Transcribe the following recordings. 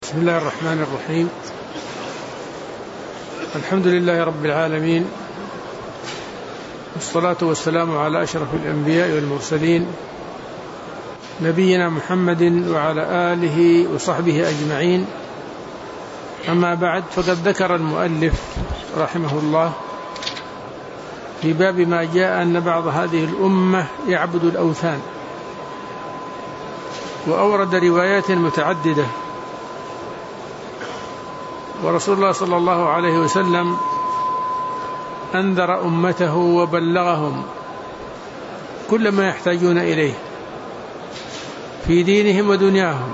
بسم الله الرحمن الرحيم. الحمد لله رب العالمين، والصلاة والسلام على أشرف الأنبياء والمرسلين نبينا محمد وعلى آله وصحبه أجمعين. أما بعد، فقد ذكر المؤلف رحمه الله في باب ما جاء أن بعض هذه الأمة يعبد الأوثان، وأورد روايات متعددة. ورسول الله صلى الله عليه وسلم أنذر أمته وبلغهم كل ما يحتاجون إليه في دينهم ودنياهم،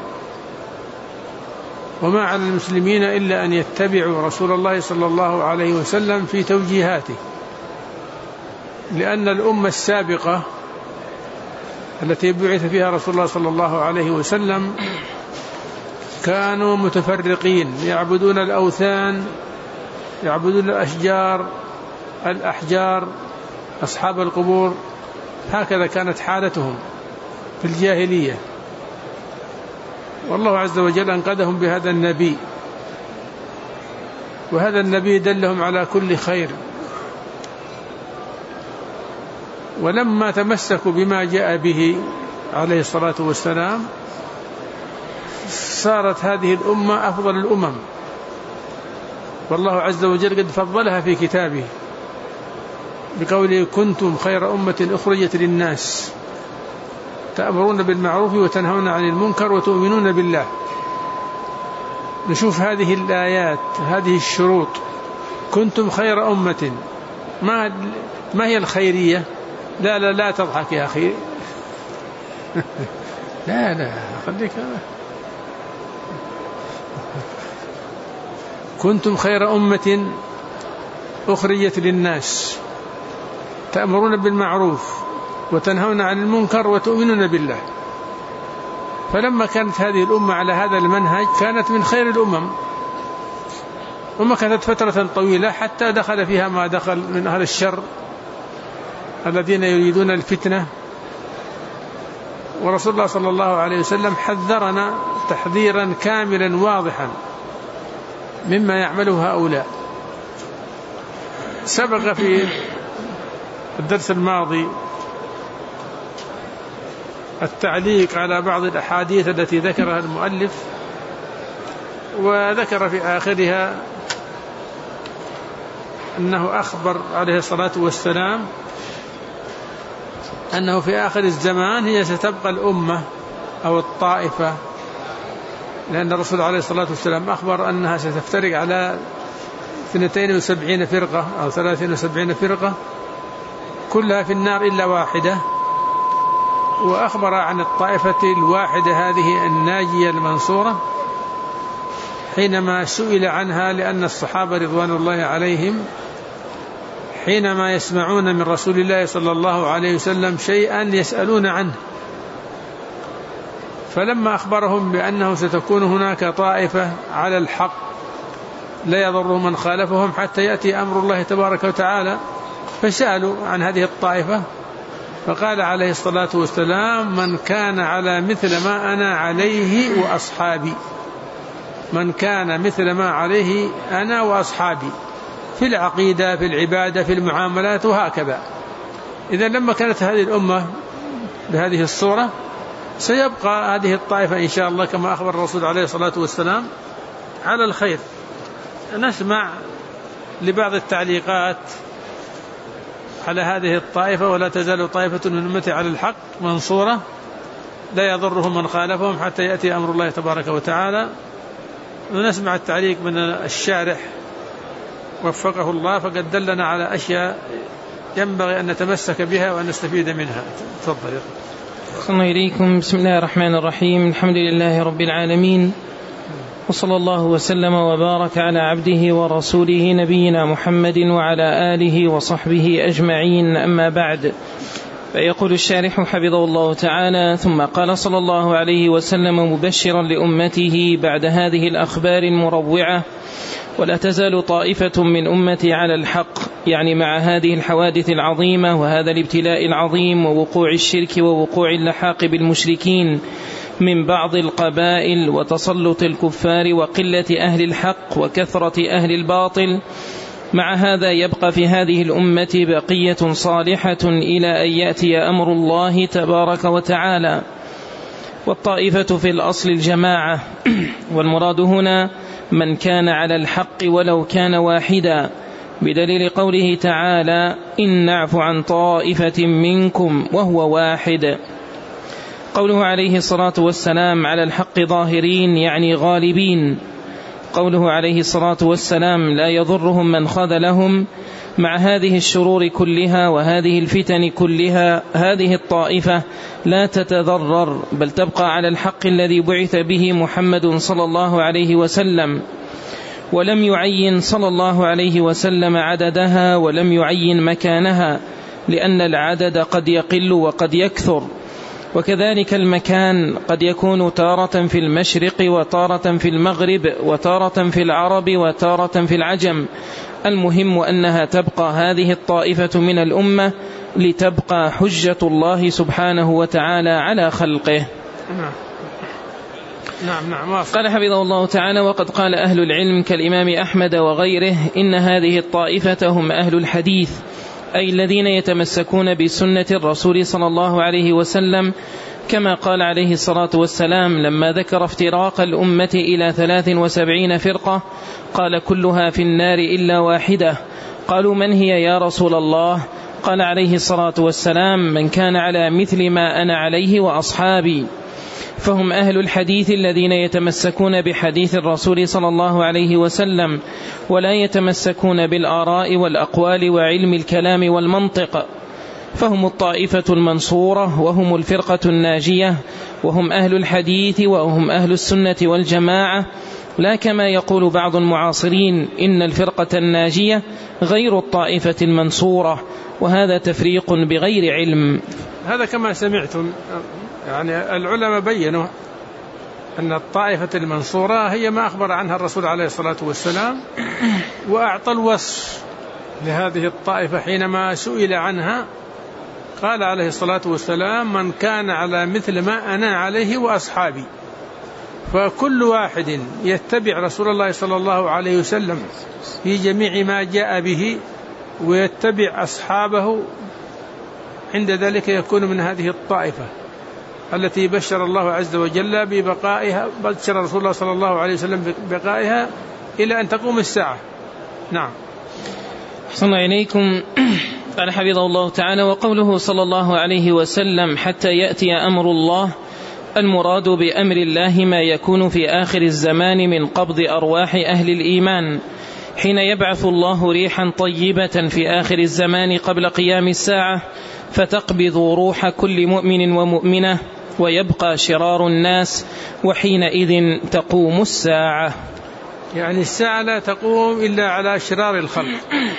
وما على المسلمين إلا أن يتبعوا رسول الله صلى الله عليه وسلم في توجيهاته، لأن الأمة السابقة التي بعث فيها رسول الله صلى الله عليه وسلم كانوا متفرقين، يعبدون الأوثان، يعبدون الأحجار، أصحاب القبور. هكذا كانت حالتهم في الجاهلية، والله عز وجل أنقذهم بهذا النبي، وهذا النبي دلهم على كل خير. ولما تمسكوا بما جاء به عليه الصلاة والسلام صارت هذه الأمة أفضل الأمم، والله عز وجل قد فضلها في كتابه بقوله: كنتم خير أمة أخرجت للناس تأمرون بالمعروف وتنهون عن المنكر وتؤمنون بالله. نشوف هذه الآيات، هذه الشروط: كنتم خير أمة. ما هي الخيرية؟ لا تضحك يا أخي. لا خليك. كنتم خير أمة أخرجت للناس تأمرون بالمعروف وتنهون عن المنكر وتؤمنون بالله. فلما كانت هذه الأمة على هذا المنهج كانت من خير الأمم، وما كانت فترة طويلة حتى دخل فيها ما دخل من أهل الشر الذين يريدون الفتنة. ورسول الله صلى الله عليه وسلم حذرنا تحذيرا كاملا واضحا مما يعمله هؤلاء. سبق في الدرس الماضي التعليق على بعض الأحاديث التي ذكرها المؤلف، وذكر في آخرها أنه أخبر عليه الصلاة والسلام أنه في آخر الزمان هي ستبقى الأمة أو الطائفة، لأن الرسول عليه الصلاة والسلام أخبر أنها ستفترق على 72 فرقة أو 73 فرقة كلها في النار إلا واحدة، وأخبر عن الطائفة الواحدة هذه الناجية المنصورة حينما سئل عنها، لأن الصحابة رضوان الله عليهم حينما يسمعون من رسول الله صلى الله عليه وسلم شيئا يسألون عنه، فلما أخبرهم بأنه ستكون هناك طائفة على الحق لا يضر من خالفهم حتى يأتي أمر الله تبارك وتعالى، فسألوا عن هذه الطائفة، فقال عليه الصلاة والسلام: من كان على مثل ما أنا عليه وأصحابي، من كان مثل ما عليه أنا وأصحابي في العقيدة، في العبادة، في المعاملات، وهكذا. إذن لما كانت هذه الأمة بهذه الصورة سيبقى هذه الطائفة إن شاء الله كما أخبر الرسول عليه الصلاة والسلام على الخير. نسمع لبعض التعليقات على هذه الطائفة: ولا تزال طائفة من أمتي على الحق منصورة لا يضرهم من خالفهم حتى يأتي أمر الله تبارك وتعالى. ونسمع التعليق من الشارح وفقه الله، فقد دلنا على أشياء ينبغي أن نتمسك بها وأن نستفيد منها. تفضل. السلام عليكم. بسم الله الرحمن الرحيم. الحمد لله رب العالمين، وصلى الله وسلم وبارك على عبده ورسوله نبينا محمد وعلى آله وصحبه أجمعين. أما بعد، فيقول الشارح حفظه الله تعالى: ثم قال صلى الله عليه وسلم مبشرا لأمته بعد هذه الأخبار المروعة: ولا تزال طائفة من أمتي على الحق، يعني مع هذه الحوادث العظيمة وهذا الابتلاء العظيم ووقوع الشرك ووقوع اللحاق بالمشركين من بعض القبائل وتسلط الكفار وقلة أهل الحق وكثرة أهل الباطل. مع هذا يبقى في هذه الأمة بقية صالحة إلى أن يأتي أمر الله تبارك وتعالى. والطائفة في الأصل الجماعة، والمراد هنا من كان على الحق ولو كان واحدا، بدليل قوله تعالى: إن نعف عن طائفة منكم وهو واحد. قوله عليه الصلاة والسلام على الحق ظاهرين يعني غالبين. قوله عليه الصلاة والسلام لا يضرهم من خذلهم. مع هذه الشرور كلها وهذه الفتن كلها هذه الطائفة لا تتضرر، بل تبقى على الحق الذي بعث به محمد صلى الله عليه وسلم. ولم يعين صلى الله عليه وسلم عددها ولم يعين مكانها، لأن العدد قد يقل وقد يكثر، وكذلك المكان قد يكون تارة في المشرق وتارة في المغرب وتارة في العرب وتارة في العجم. المهم أنها تبقى هذه الطائفة من الأمة لتبقى حجة الله سبحانه وتعالى على خلقه. قال حفظه الله تعالى: وقد قال أهل العلم كالإمام أحمد وغيره إن هذه الطائفة هم أهل الحديث، أي الذين يتمسكون بسنة الرسول صلى الله عليه وسلم، كما قال عليه الصلاة والسلام لما ذكر افتراق الأمة إلى 73 فرقة قال: كلها في النار إلا واحدة. قالوا: من هي يا رسول الله؟ قال عليه الصلاة والسلام: من كان على مثل ما أنا عليه وأصحابي. فهم أهل الحديث الذين يتمسكون بحديث الرسول صلى الله عليه وسلم، ولا يتمسكون بالآراء والأقوال وعلم الكلام والمنطق. فهم الطائفة المنصورة وهم الفرقة الناجية، وهم أهل الحديث وهم أهل السنة والجماعة، لا كما يقول بعض المعاصرين إن الفرقة الناجية غير الطائفة المنصورة، وهذا تفريق بغير علم. هذا كما سمعتم، يعني العلماء بيّنوا أن الطائفة المنصورة هي ما أخبر عنها الرسول عليه الصلاة والسلام، وأعطى الوصف لهذه الطائفة حينما سئل عنها قال عليه الصلاة والسلام: من كان على مثل ما أنا عليه وأصحابي. فكل واحد يتبع رسول الله صلى الله عليه وسلم في جميع ما جاء به ويتبع أصحابه، عند ذلك يكون من هذه الطائفة التي بشر الله عز وجل ببقائها، بشر رسول الله صلى الله عليه وسلم ببقائها إلى أن تقوم الساعة. نعم. أحسن إليكم. قال حفظه الله تعالى: وقوله صلى الله عليه وسلم حتى يأتي أمر الله، المراد بأمر الله ما يكون في آخر الزمان من قبض أرواح أهل الإيمان، حين يبعث الله ريحا طيبة في آخر الزمان قبل قيام الساعة، فتقبض روح كل مؤمن ومؤمنة، ويبقى شرار الناس، وحينئذ تقوم الساعة. يعني الساعة لا تقوم إلا على شرار الخلق.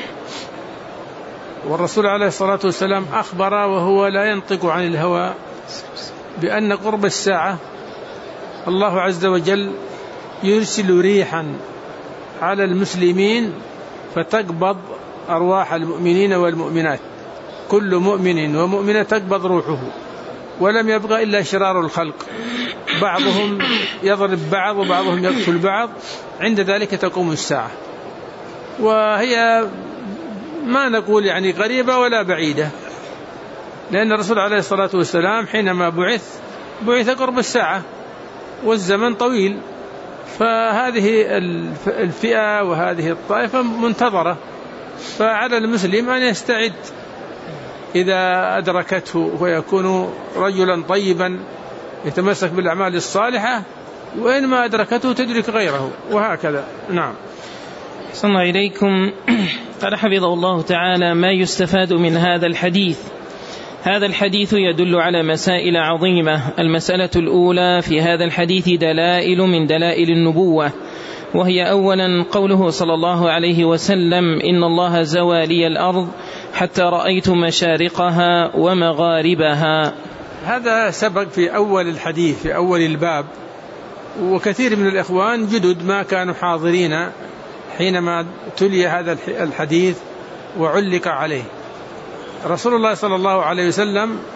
والرسول عليه الصلاة والسلام أخبر وهو لا ينطق عن الهوى بأن قرب الساعة الله عز وجل يرسل ريحا على المسلمين فتقبض أرواح المؤمنين والمؤمنات، كل مؤمن ومؤمنة تقبض روحه، ولم يبقى إلا شرار الخلق، بعضهم يضرب بعض وبعضهم يقتل بعض، عند ذلك تقوم الساعة. وهي ما نقول يعني قريبة ولا بعيدة، لأن الرسول عليه الصلاة والسلام حينما بعث قرب الساعة والزمن طويل، فهذه الفئة وهذه الطائفة منتظرة، فعلى المسلم أن يستعد إذا أدركته ويكون رجلا طيبا يتمسك بالأعمال الصالحة، وإنما أدركته تدرك غيره، وهكذا. نعم. صلى إليكم. قال حفظه الله تعالى: ما يستفاد من هذا الحديث؟ هذا الحديث يدل على مسائل عظيمة. المسألة الأولى في هذا الحديث دلائل من دلائل النبوة، وهي أولا قوله صلى الله عليه وسلم: إن الله زوى لي الأرض حتى رأيت مشارقها ومغاربها. هذا سبق في أول الحديث في أول الباب، وكثير من الإخوان جدد ما كانوا حاضرين حينما تلي هذا الحديث وعلق عليه. رسول الله صلى الله عليه وسلم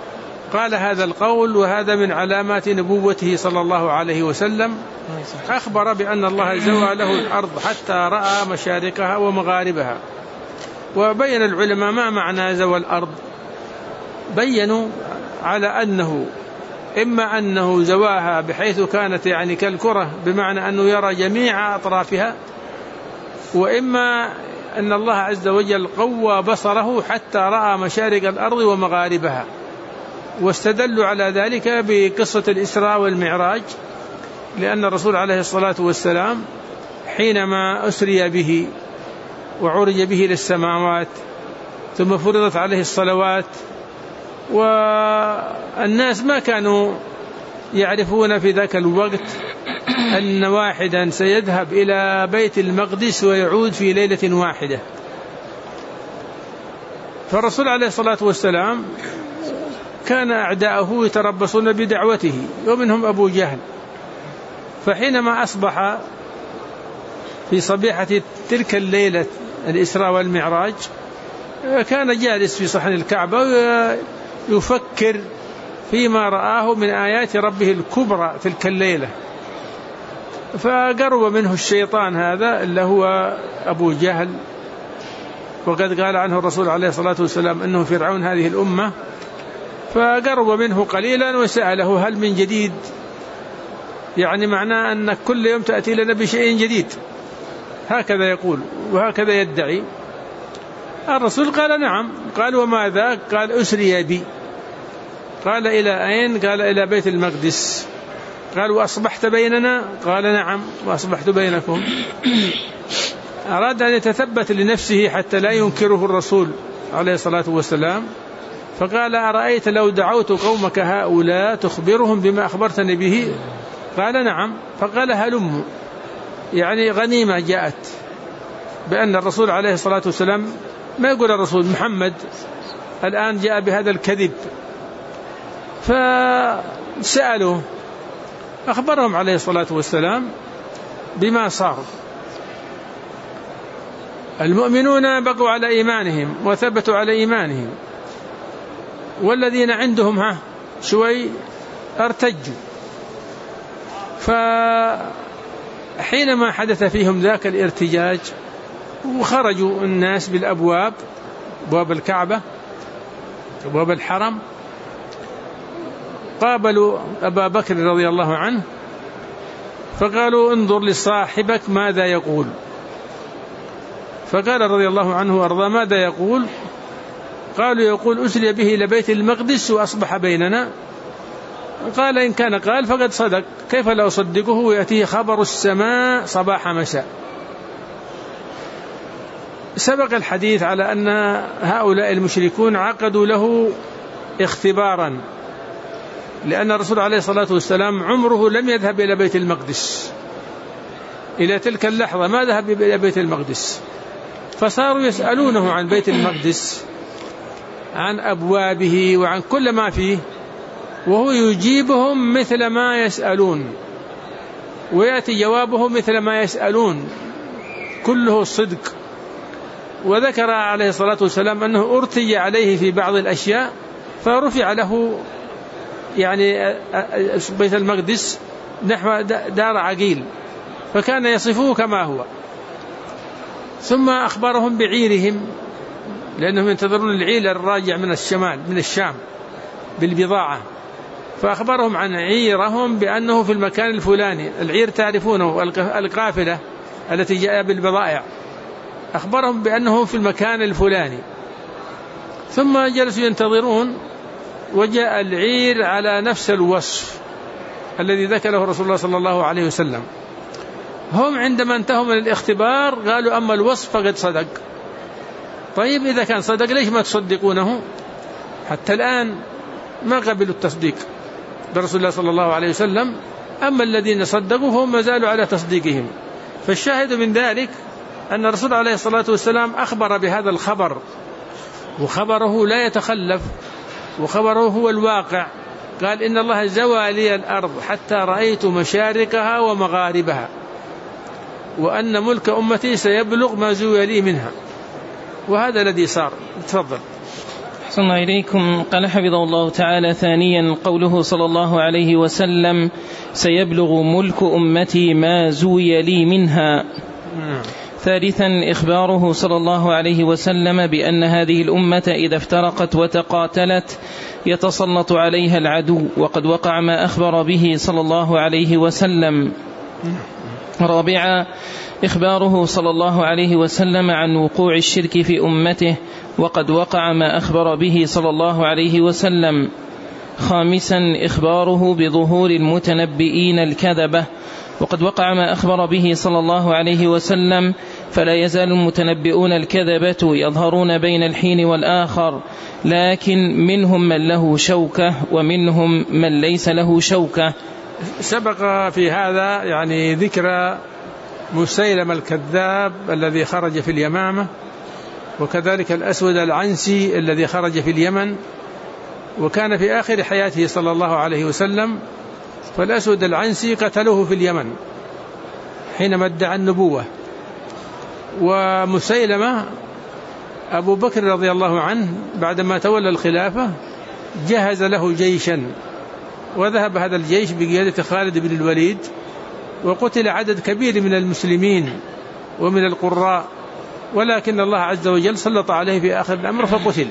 قال هذا القول، وهذا من علامات نبوته صلى الله عليه وسلم. أخبر بأن الله زوى له الأرض حتى رأى مشارقها ومغاربها. وبين العلماء ما معنى زوى الأرض. بينوا على أنه إما أنه زواها بحيث كانت يعني كالكرة، بمعنى أنه يرى جميع أطرافها، وإما أن الله عز وجل قوى بصره حتى رأى مشارق الأرض ومغاربها. واستدلوا على ذلك بقصة الإسراء والمعراج، لأن الرسول عليه الصلاة والسلام حينما أسري به وعرج به إلى السماوات ثم فرضت عليه الصلوات، والناس ما كانوا يعرفون في ذاك الوقت أن واحدا سيذهب إلى بيت المقدس ويعود في ليلة واحدة. فالرسول عليه الصلاة والسلام كان أعداؤه يتربصون بدعوته، ومنهم أبو جهل. فحينما أصبح في صبيحة تلك الليلة الإسراء والمعراج، كان جالس في صحن الكعبة ويفكر فيما رآه من آيات ربه الكبرى تلك الليلة. فقرب منه الشيطان هذا اللي هو أبو جهل، وقد قال عنه الرسول عليه الصلاة والسلام أنه فرعون هذه الأمة. فقرب منه قليلا وسأله هل من جديد، يعني معناه أنك كل يوم تأتي لنا بشيء جديد، هكذا يقول وهكذا يدعي. الرسول قال نعم. قال وماذا؟ قال أسري بي. قال إلى أين؟ قال إلى بيت المقدس. قال وأصبحت بيننا؟ قال نعم وأصبحت بينكم. أراد أن يتثبت لنفسه حتى لا ينكره الرسول عليه الصلاة والسلام، فقال أرأيت لو دعوت قومك هؤلاء تخبرهم بما أخبرتني به؟ قال نعم. فقال هلموا، يعني غنيمة جاءت بأن الرسول عليه الصلاة والسلام، ما يقول الرسول محمد الآن جاء بهذا الكذب. فسألوا، أخبرهم عليه الصلاة والسلام بما صار. المؤمنون بقوا على إيمانهم وثبتوا على إيمانهم، والذين عندهم شوي ارتجوا. فحينما حدث فيهم ذاك الارتجاج وخرجوا الناس بالأبواب، أبواب الكعبة أبواب الحرم، قابلوا أبا بكر رضي الله عنه فقالوا انظر لصاحبك ماذا يقول. فقال رضي الله عنه وارضاه ماذا يقول؟ قالوا يقول أسري به إلى بيت المقدس وأصبح بيننا. قال إن كان قال فقد صدق، كيف لا أصدقه ويأتيه خبر السماء صباح مساء. سبق الحديث على أن هؤلاء المشركون عقدوا له اختبارا، لأن الرسول عليه الصلاة والسلام عمره لم يذهب إلى بيت المقدس، إلى تلك اللحظة ما ذهب إلى بيت المقدس. فصاروا يسألونه عن بيت المقدس، عن أبوابه وعن كل ما فيه، وهو يجيبهم مثل ما يسألون، ويأتي جوابه مثل ما يسألون، كله صدق. وذكر عليه الصلاة والسلام أنه ارتجى عليه في بعض الأشياء فرفع له يعني بيت المقدس نحو دار عقيل، فكان يصفه كما هو. ثم أخبرهم بعيرهم، لأنهم ينتظرون العير الراجع من الشمال من الشام بالبضاعة، فأخبرهم عن عيرهم بأنه في المكان الفلاني. العير تعرفونه القافلة التي جاء بالبضائع، أخبرهم بأنه في المكان الفلاني. ثم جلسوا ينتظرون، وجاء العير على نفس الوصف الذي ذكره رسول الله صلى الله عليه وسلم. هم عندما انتهوا من الاختبار قالوا أما الوصف فقد صدق. طيب إذا كان صدق ليش ما تصدقونه؟ حتى الآن ما قبلوا التصديق برسول الله صلى الله عليه وسلم. أما الذين صدقوا فهم ما زالوا على تصديقهم. فالشاهد من ذلك أن الرسول عليه الصلاة والسلام أخبر بهذا الخبر، وخبره لا يتخلف، وخبره هو الواقع. قال إن الله زوى لي الأرض حتى رأيت مشارقها ومغاربها، وأن ملك أمتي سيبلغ ما زوى لي منها. وهذا الذي صار. تفضل. أحسن الله إليكم. قال حفظه الله تعالى: ثانيا قوله صلى الله عليه وسلم: سيبلغ ملك أمتي ما زوي لي منها. ثالثا إخباره صلى الله عليه وسلم بأن هذه الأمة إذا افترقت وتقاتلت يتسلط عليها العدو، وقد وقع ما أخبر به صلى الله عليه وسلم. رابعا إخباره صلى الله عليه وسلم عن وقوع الشرك في أمته، وقد وقع ما أخبر به صلى الله عليه وسلم. خامسا إخباره بظهور المتنبئين الكذبة، وقد وقع ما أخبر به صلى الله عليه وسلم، فلا يزال المتنبئون الكذبة يظهرون بين الحين والآخر، لكن منهم من له شوكة ومنهم من ليس له شوكة. سبق في هذا يعني ذكر مسيلمة الكذاب الذي خرج في اليمامة، وكذلك الأسود العنسي الذي خرج في اليمن، وكان في آخر حياته صلى الله عليه وسلم. فالأسود العنسي قتلوه في اليمن حينما ادعى النبوة، ومسيلمة أبو بكر رضي الله عنه بعدما تولى الخلافة جهز له جيشا، وذهب هذا الجيش بقيادة خالد بن الوليد، وقتل عدد كبير من المسلمين ومن القراء، ولكن الله عز وجل سلط عليه في آخر الأمر فقتل.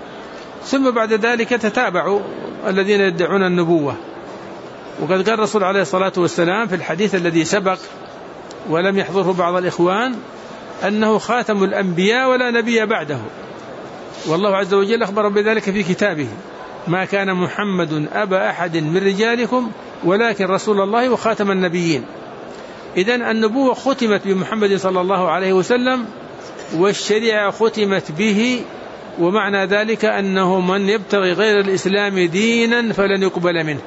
ثم بعد ذلك تتابعوا الذين يدعون النبوة، وقد قال الرسول عليه الصلاة والسلام في الحديث الذي سبق ولم يحضره بعض الإخوان أنه خاتم الأنبياء ولا نبي بعده، والله عز وجل أخبر بذلك في كتابه: ما كان محمد أبا أحد من رجالكم ولكن رسول الله وخاتم النبيين. إذن النبوة ختمت بمحمد صلى الله عليه وسلم، والشريعة ختمت به، ومعنى ذلك أنه من يبتغي غير الإسلام دينا فلن يقبل منه،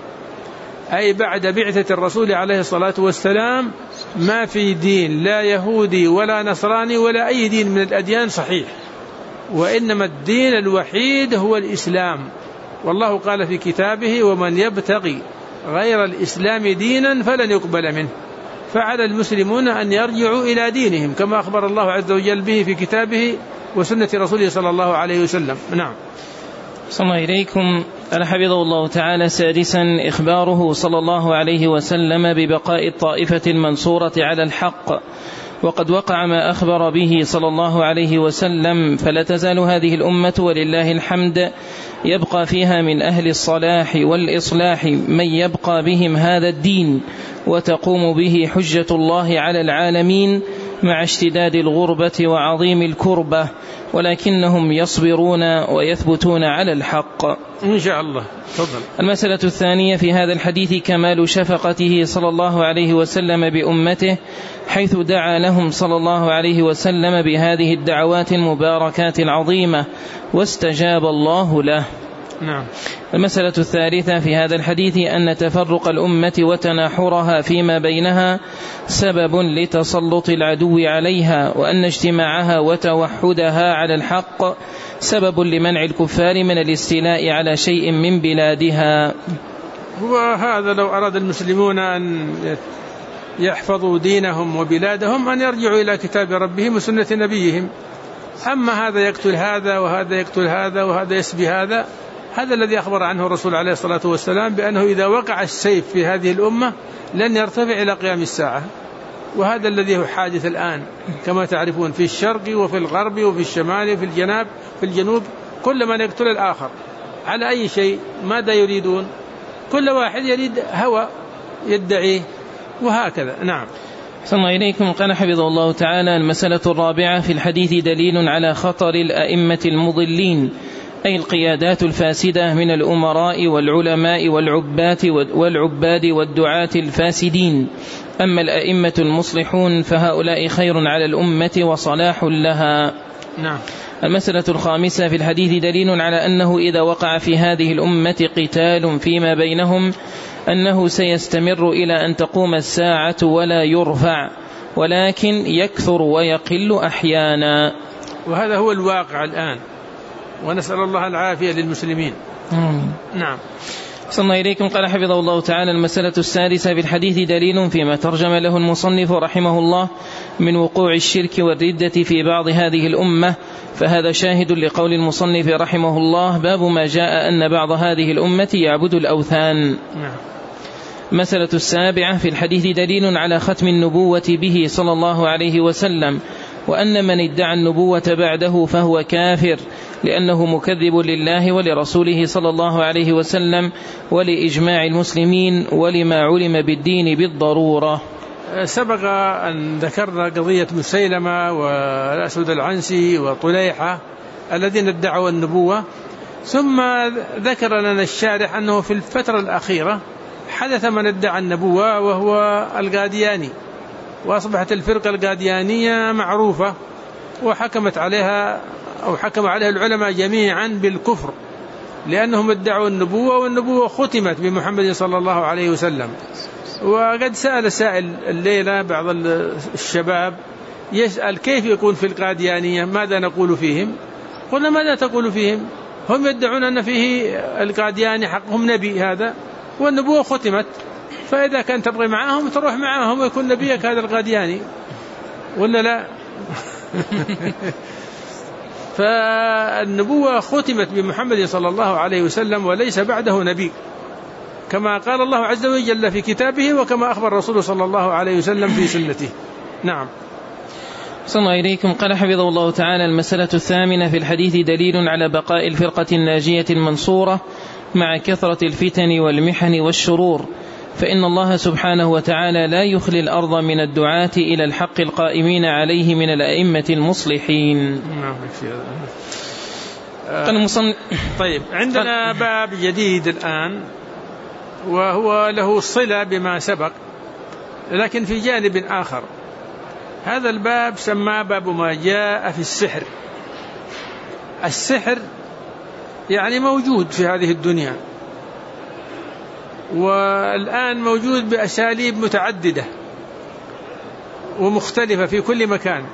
أي بعد بعثة الرسول عليه الصلاة والسلام ما في دين، لا يهودي ولا نصراني ولا أي دين من الأديان صحيح، وإنما الدين الوحيد هو الإسلام. والله قال في كتابه: ومن يبتغي غير الإسلام دينا فلن يقبل منه. فعلى المسلمون أن يرجعوا إلى دينهم كما أخبر الله عز وجل به في كتابه وسنة رسوله صلى الله عليه وسلم. نعم. صلى الله إليكم. قال حفظه الله تعالى: سادسا إخباره صلى الله عليه وسلم ببقاء الطائفة المنصورة على الحق، وقد وقع ما أخبر به صلى الله عليه وسلم، فلا تزال هذه الأمة ولله الحمد يبقى فيها من أهل الصلاح والإصلاح من يبقى بهم هذا الدين، وتقوم به حجة الله على العالمين مع اشتداد الغربة وعظيم الكربة، ولكنهم يصبرون ويثبتون على الحق إن شاء الله. تفضل. المسألة الثانية في هذا الحديث كمال شفقته صلى الله عليه وسلم بأمته، حيث دعا لهم صلى الله عليه وسلم بهذه الدعوات المباركات العظيمة واستجاب الله له. نعم. المسألة الثالثة في هذا الحديث أن تفرق الأمة وتناحرها فيما بينها سبب لتسلط العدو عليها، وأن اجتماعها وتوحدها على الحق سبب لمنع الكفار من الاستيلاء على شيء من بلادها. وهذا لو أراد المسلمون أن يحفظوا دينهم وبلادهم أن يرجعوا إلى كتاب ربهم وسنة نبيهم. أما هذا يقتل هذا وهذا يقتل هذا وهذا يسبي هذا، هذا الذي أخبر عنه الرسول عليه الصلاة والسلام بأنه إذا وقع السيف في هذه الأمة لن يرتفع إلى قيام الساعة، وهذا الذي هو حادث الآن كما تعرفون في الشرق وفي الغرب وفي الشمال وفي الجنوب، كل من يقتل الآخر على أي شيء. ماذا يريدون؟ كل واحد يريد هوى يدعيه، وهكذا. نعم. صلى الله إليكم. قال حفظه الله تعالى: المسألة الرابعة في الحديث دليل على خطر الأئمة المضلين، أي القيادات الفاسدة من الأمراء والعلماء والعباد والدعاة الفاسدين. أما الأئمة المصلحون فهؤلاء خير على الأمة وصلاح لها. نعم. المسألة الخامسة في الحديث دليل على أنه إذا وقع في هذه الأمة قتال فيما بينهم أنه سيستمر إلى أن تقوم الساعة ولا يرفع، ولكن يكثر ويقل أحيانا. وهذا هو الواقع الآن، ونسأل الله العافية للمسلمين. نعم. صلى إليكم. قال حفظه الله تعالى: المسألة السادسة في الحديث دليل فيما ترجم له المصنف رحمه الله من وقوع الشرك والردة في بعض هذه الأمة، فهذا شاهد لقول المصنف رحمه الله: باب ما جاء أن بعض هذه الأمة يعبد الأوثان. مسألة السابعة في الحديث دليل على ختم النبوة به صلى الله عليه وسلم، وأن من ادعى النبوة بعده فهو كافر، لأنه مكذب لله ولرسوله صلى الله عليه وسلم ولإجماع المسلمين ولما علم بالدين بالضرورة. سبق أن ذكرنا قضية مسيلمة والأسود العنسي وطليحة الذين ادعوا النبوة، ثم ذكر لنا الشارح أنه في الفترة الأخيرة حدث من ادعى النبوة وهو القادياني، وأصبحت الفرقة القاديانية معروفة، وحكمت عليها أو حكم عليها العلماء جميعا بالكفر، لأنهم ادعوا النبوة، والنبوة ختمت بمحمد صلى الله عليه وسلم. وقد سأل سائل الليلة بعض الشباب يسأل: كيف يكون في القاديانية؟ ماذا نقول فيهم؟ قلنا: ماذا تقول فيهم؟ هم يدعون أن فيه القادياني حقهم نبي هذا، والنبوة ختمت، فإذا كان تبغي معهم تروح معهم ويكون نبيك هذا القادياني، ولا لا؟ فالنبوة ختمت بمحمد صلى الله عليه وسلم وليس بعده نبي، كما قال الله عز وجل في كتابه، وكما أخبر رسوله صلى الله عليه وسلم في سنته. نعم. صلى إليكم. قال حفظه الله تعالى: المسألة الثامنة في الحديث دليل على بقاء الفرقة الناجية المنصورة مع كثرة الفتن والمحن والشرور، فإن الله سبحانه وتعالى لا يخلي الأرض من الدعاة إلى الحق القائمين عليه من الأئمة المصلحين. طيب، عندنا باب جديد الآن، وهو له صلة بما سبق لكن في جانب آخر. هذا الباب سماه باب ما جاء في السحر. السحر يعني موجود في هذه الدنيا، والآن موجود بأساليب متعددة ومختلفة في كل مكان،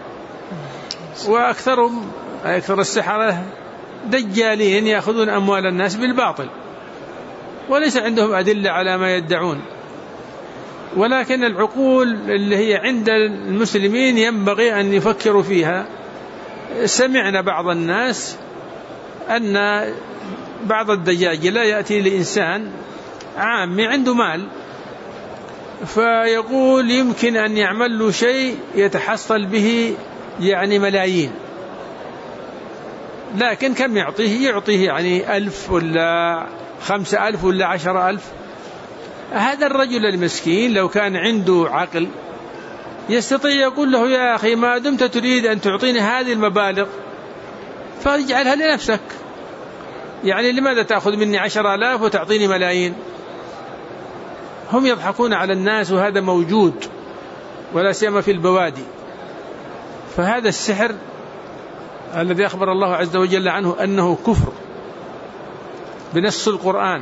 وأكثر السحرة دجالين يأخذون أموال الناس بالباطل، وليس عندهم أدلة على ما يدعون، ولكن العقول اللي هي عند المسلمين ينبغي أن يفكروا فيها. سمعنا بعض الناس أن بعض الدجاجلة يأتي لإنسان عامي عنده مال، فيقول يمكن أن يعمل له شيء يتحصل به يعني ملايين، لكن كم يعطيه يعني 1000 ولا 5000 ولا 10,000. هذا الرجل المسكين لو كان عنده عقل يستطيع يقول له: يا أخي، ما دمت تريد أن تعطيني هذه المبالغ فاجعلها لنفسك، يعني لماذا تأخذ مني 10,000 وتعطيني ملايين؟ هم يضحكون على الناس، وهذا موجود ولا سيما في البوادي. فهذا السحر الذي أخبر الله عز وجل عنه أنه كفر بنص القرآن،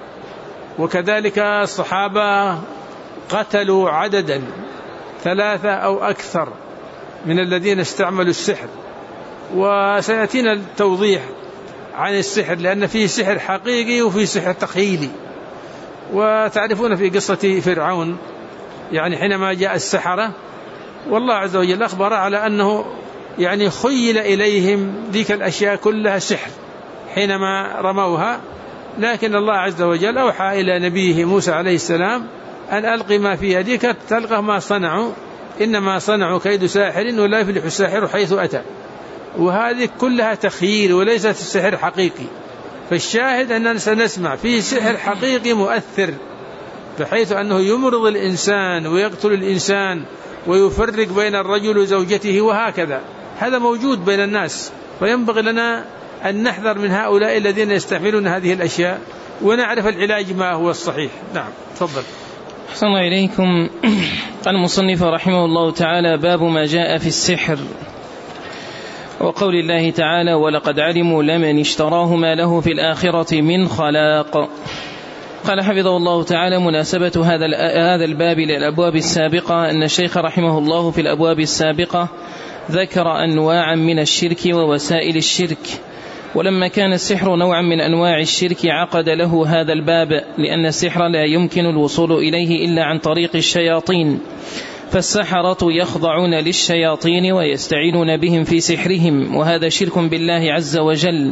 وكذلك الصحابة قتلوا عددا 3 أو أكثر من الذين استعملوا السحر، وسيأتينا التوضيح عن السحر، لأن فيه سحر حقيقي وفيه سحر تخيلي. وتعرفون في قصة فرعون يعني حينما جاء السحرة، والله عز وجل أخبر على أنه يعني خيل إليهم ذيك الأشياء كلها سحر حينما رموها، لكن الله عز وجل أوحى إلى نبيه موسى عليه السلام أن ألقي ما في يديك تلقى ما صنعوا، إنما صنعوا كيد ساحر ولا يفلح الساحر حيث أتى. وهذه كلها تخيل وليست السحر حقيقي. فالشاهد أننا سنسمع فيه سحر حقيقي مؤثر، بحيث أنه يمرض الإنسان ويقتل الإنسان ويفرق بين الرجل وزوجته وهكذا. هذا موجود بين الناس، وينبغي لنا أن نحذر من هؤلاء الذين يستعملون هذه الأشياء ونعرف العلاج ما هو الصحيح. نعم، تفضل. أحسن الله إليكم. قال المصنف رحمه الله تعالى: باب ما جاء في السحر، وقول الله تعالى: ولقد علموا لمن اشتراه ما له في الآخرة من خلاق. قال حفظه الله تعالى: مناسبة هذا الباب للأبواب السابقة أن الشيخ رحمه الله في الأبواب السابقة ذكر أنواعا من الشرك ووسائل الشرك، ولما كان السحر نوعا من أنواع الشرك عقد له هذا الباب، لأن السحر لا يمكن الوصول إليه إلا عن طريق الشياطين، فالسحرة يخضعون للشياطين ويستعينون بهم في سحرهم، وهذا شرك بالله عز وجل.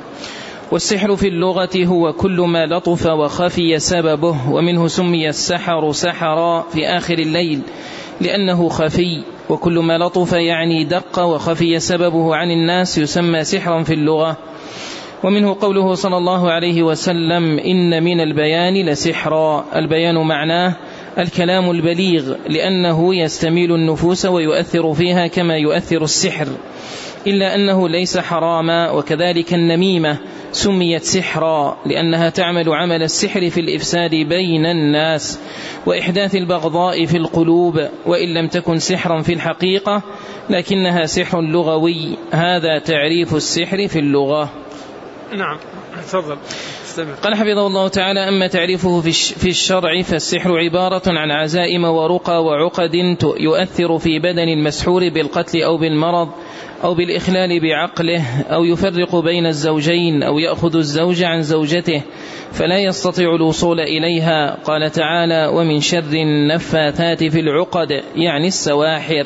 والسحر في اللغة هو كل ما لطف وخفي سببه، ومنه سمي السحر سحرا في آخر الليل لأنه خفي، وكل ما لطف يعني دق وخفي سببه عن الناس يسمى سحرا في اللغة. ومنه قوله صلى الله عليه وسلم: إن من البيان لسحرا. البيان معناه الكلام البليغ، لأنه يستميل النفوس ويؤثر فيها كما يؤثر السحر، إلا أنه ليس حراما. وكذلك النميمة سميت سحرا لأنها تعمل عمل السحر في الإفساد بين الناس وإحداث البغضاء في القلوب، وإن لم تكن سحرا في الحقيقة لكنها سحر لغوي. هذا تعريف السحر في اللغة. نعم، تفضل. قال حفظه الله تعالى: أما تعريفه في الشرع فالسحر عبارة عن عزائم ورقى وعقد يؤثر في بدن المسحور بالقتل أو بالمرض أو بالإخلال بعقله، أو يفرق بين الزوجين، أو يأخذ الزوج عن زوجته فلا يستطيع الوصول إليها. قال تعالى: ومن شر النفاثات في العقد، يعني السواحر.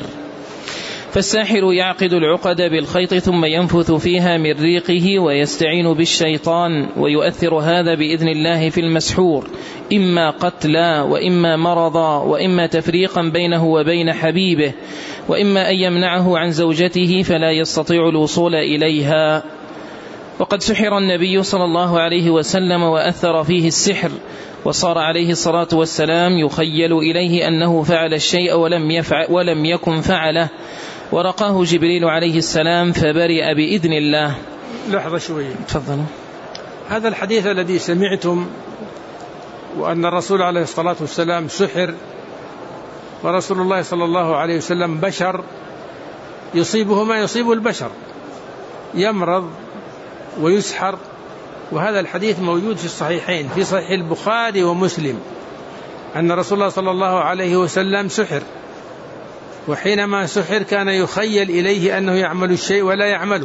فالساحر يعقد العقد بالخيط ثم ينفث فيها من ريقه ويستعين بالشيطان، ويؤثر هذا بإذن الله في المسحور، إما قتلا وإما مرضا وإما تفريقا بينه وبين حبيبه، وإما أن يمنعه عن زوجته فلا يستطيع الوصول إليها. وقد سحر النبي صلى الله عليه وسلم وأثر فيه السحر، وصار عليه الصلاة والسلام يخيل إليه أنه فعل الشيء ولم يكن فعله، ورقاه جبريل عليه السلام فبرئ بإذن الله. لحظة شوية، تفضلوا. هذا الحديث الذي سمعتم وأن الرسول عليه الصلاة والسلام سحر، ورسول الله صلى الله عليه وسلم بشر يصيبه ما يصيب البشر، يمرض ويسحر، وهذا الحديث موجود في الصحيحين، في صحيح البخاري ومسلم، أن رسول الله صلى الله عليه وسلم سحر، وحينما سحر كان يخيل إليه أنه يعمل الشيء ولا يعمله،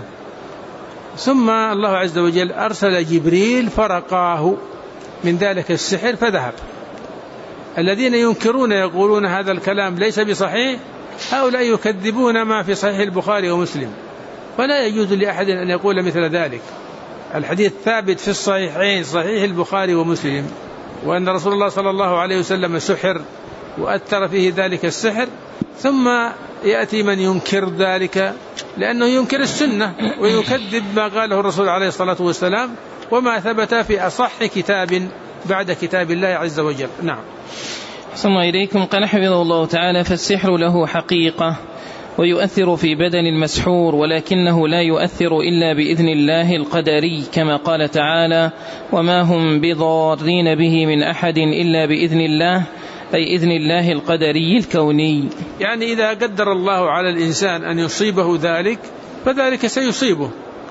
ثم الله عز وجل أرسل جبريل فرقاه من ذلك السحر فذهب. الذين ينكرون يقولون هذا الكلام ليس بصحيح، هؤلاء يكذبون ما في صحيح البخاري ومسلم، ولا يجوز لأحد أن يقول مثل ذلك. الحديث ثابت في الصحيحين، صحيح البخاري ومسلم، وأن رسول الله صلى الله عليه وسلم سحر وأثر فيه ذلك السحر، ثم يأتي من ينكر ذلك لأنه ينكر السنة ويكذب ما قاله الرسول عليه الصلاة والسلام وما ثبت في أصح كتاب بعد كتاب الله عز وجل. نعم. أحسن الله إليكم. قال حفظه الله تعالى: فالسحر له حقيقة ويؤثر في بدن المسحور، ولكنه لا يؤثر إلا بإذن الله القدري، كما قال تعالى: وما هم بضارين به من أحد إلا بإذن الله، أي إذن الله القدري الكوني. يعني إذا قدر الله على الإنسان أن يصيبه ذلك فذلك سيصيبه.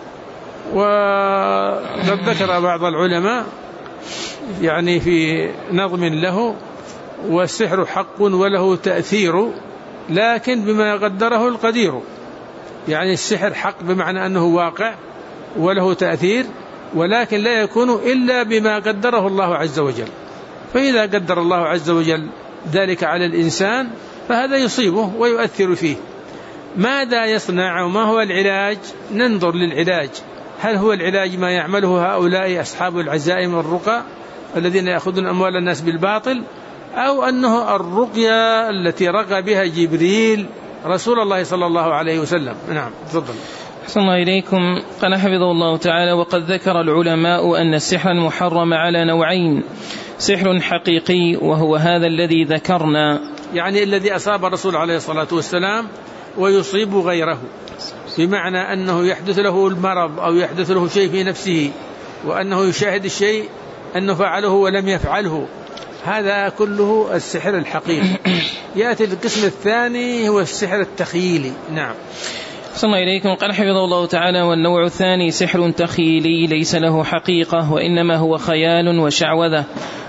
وقد ذكر بعض العلماء يعني في نظم له: والسحر حق وله تأثير لكن بما قدره القدير. يعني السحر حق بمعنى أنه واقع وله تأثير، ولكن لا يكون إلا بما قدره الله عز وجل. فإذا قدر الله عز وجل ذلك على الإنسان فهذا يصيبه ويؤثر فيه. ماذا يصنع وما هو العلاج؟ ننظر للعلاج، هل هو العلاج ما يعمله هؤلاء أصحاب العزائم والرقى الذين يأخذون أموال الناس بالباطل، أو أنه الرقية التي رقى بها جبريل رسول الله صلى الله عليه وسلم. نعم، تفضل. أحسن الله إليكم. قال حفظه الله تعالى: وقد ذكر العلماء أن السحر المحرم على نوعين: سحر حقيقي وهو هذا الذي ذكرنا، يعني الذي أصاب الرسول عليه الصلاة والسلام ويصيب غيره، بمعنى أنه يحدث له المرض أو يحدث له شيء في نفسه وأنه يشاهد الشيء أنه فعله ولم يفعله، هذا كله السحر الحقيقي. يأتي القسم الثاني هو السحر التخيلي. نعم. صلى الله إليكم. قال حفظه الله تعالى: والنوع الثاني سحر تخيلي ليس له حقيقة وإنما هو خيال وشعوذة،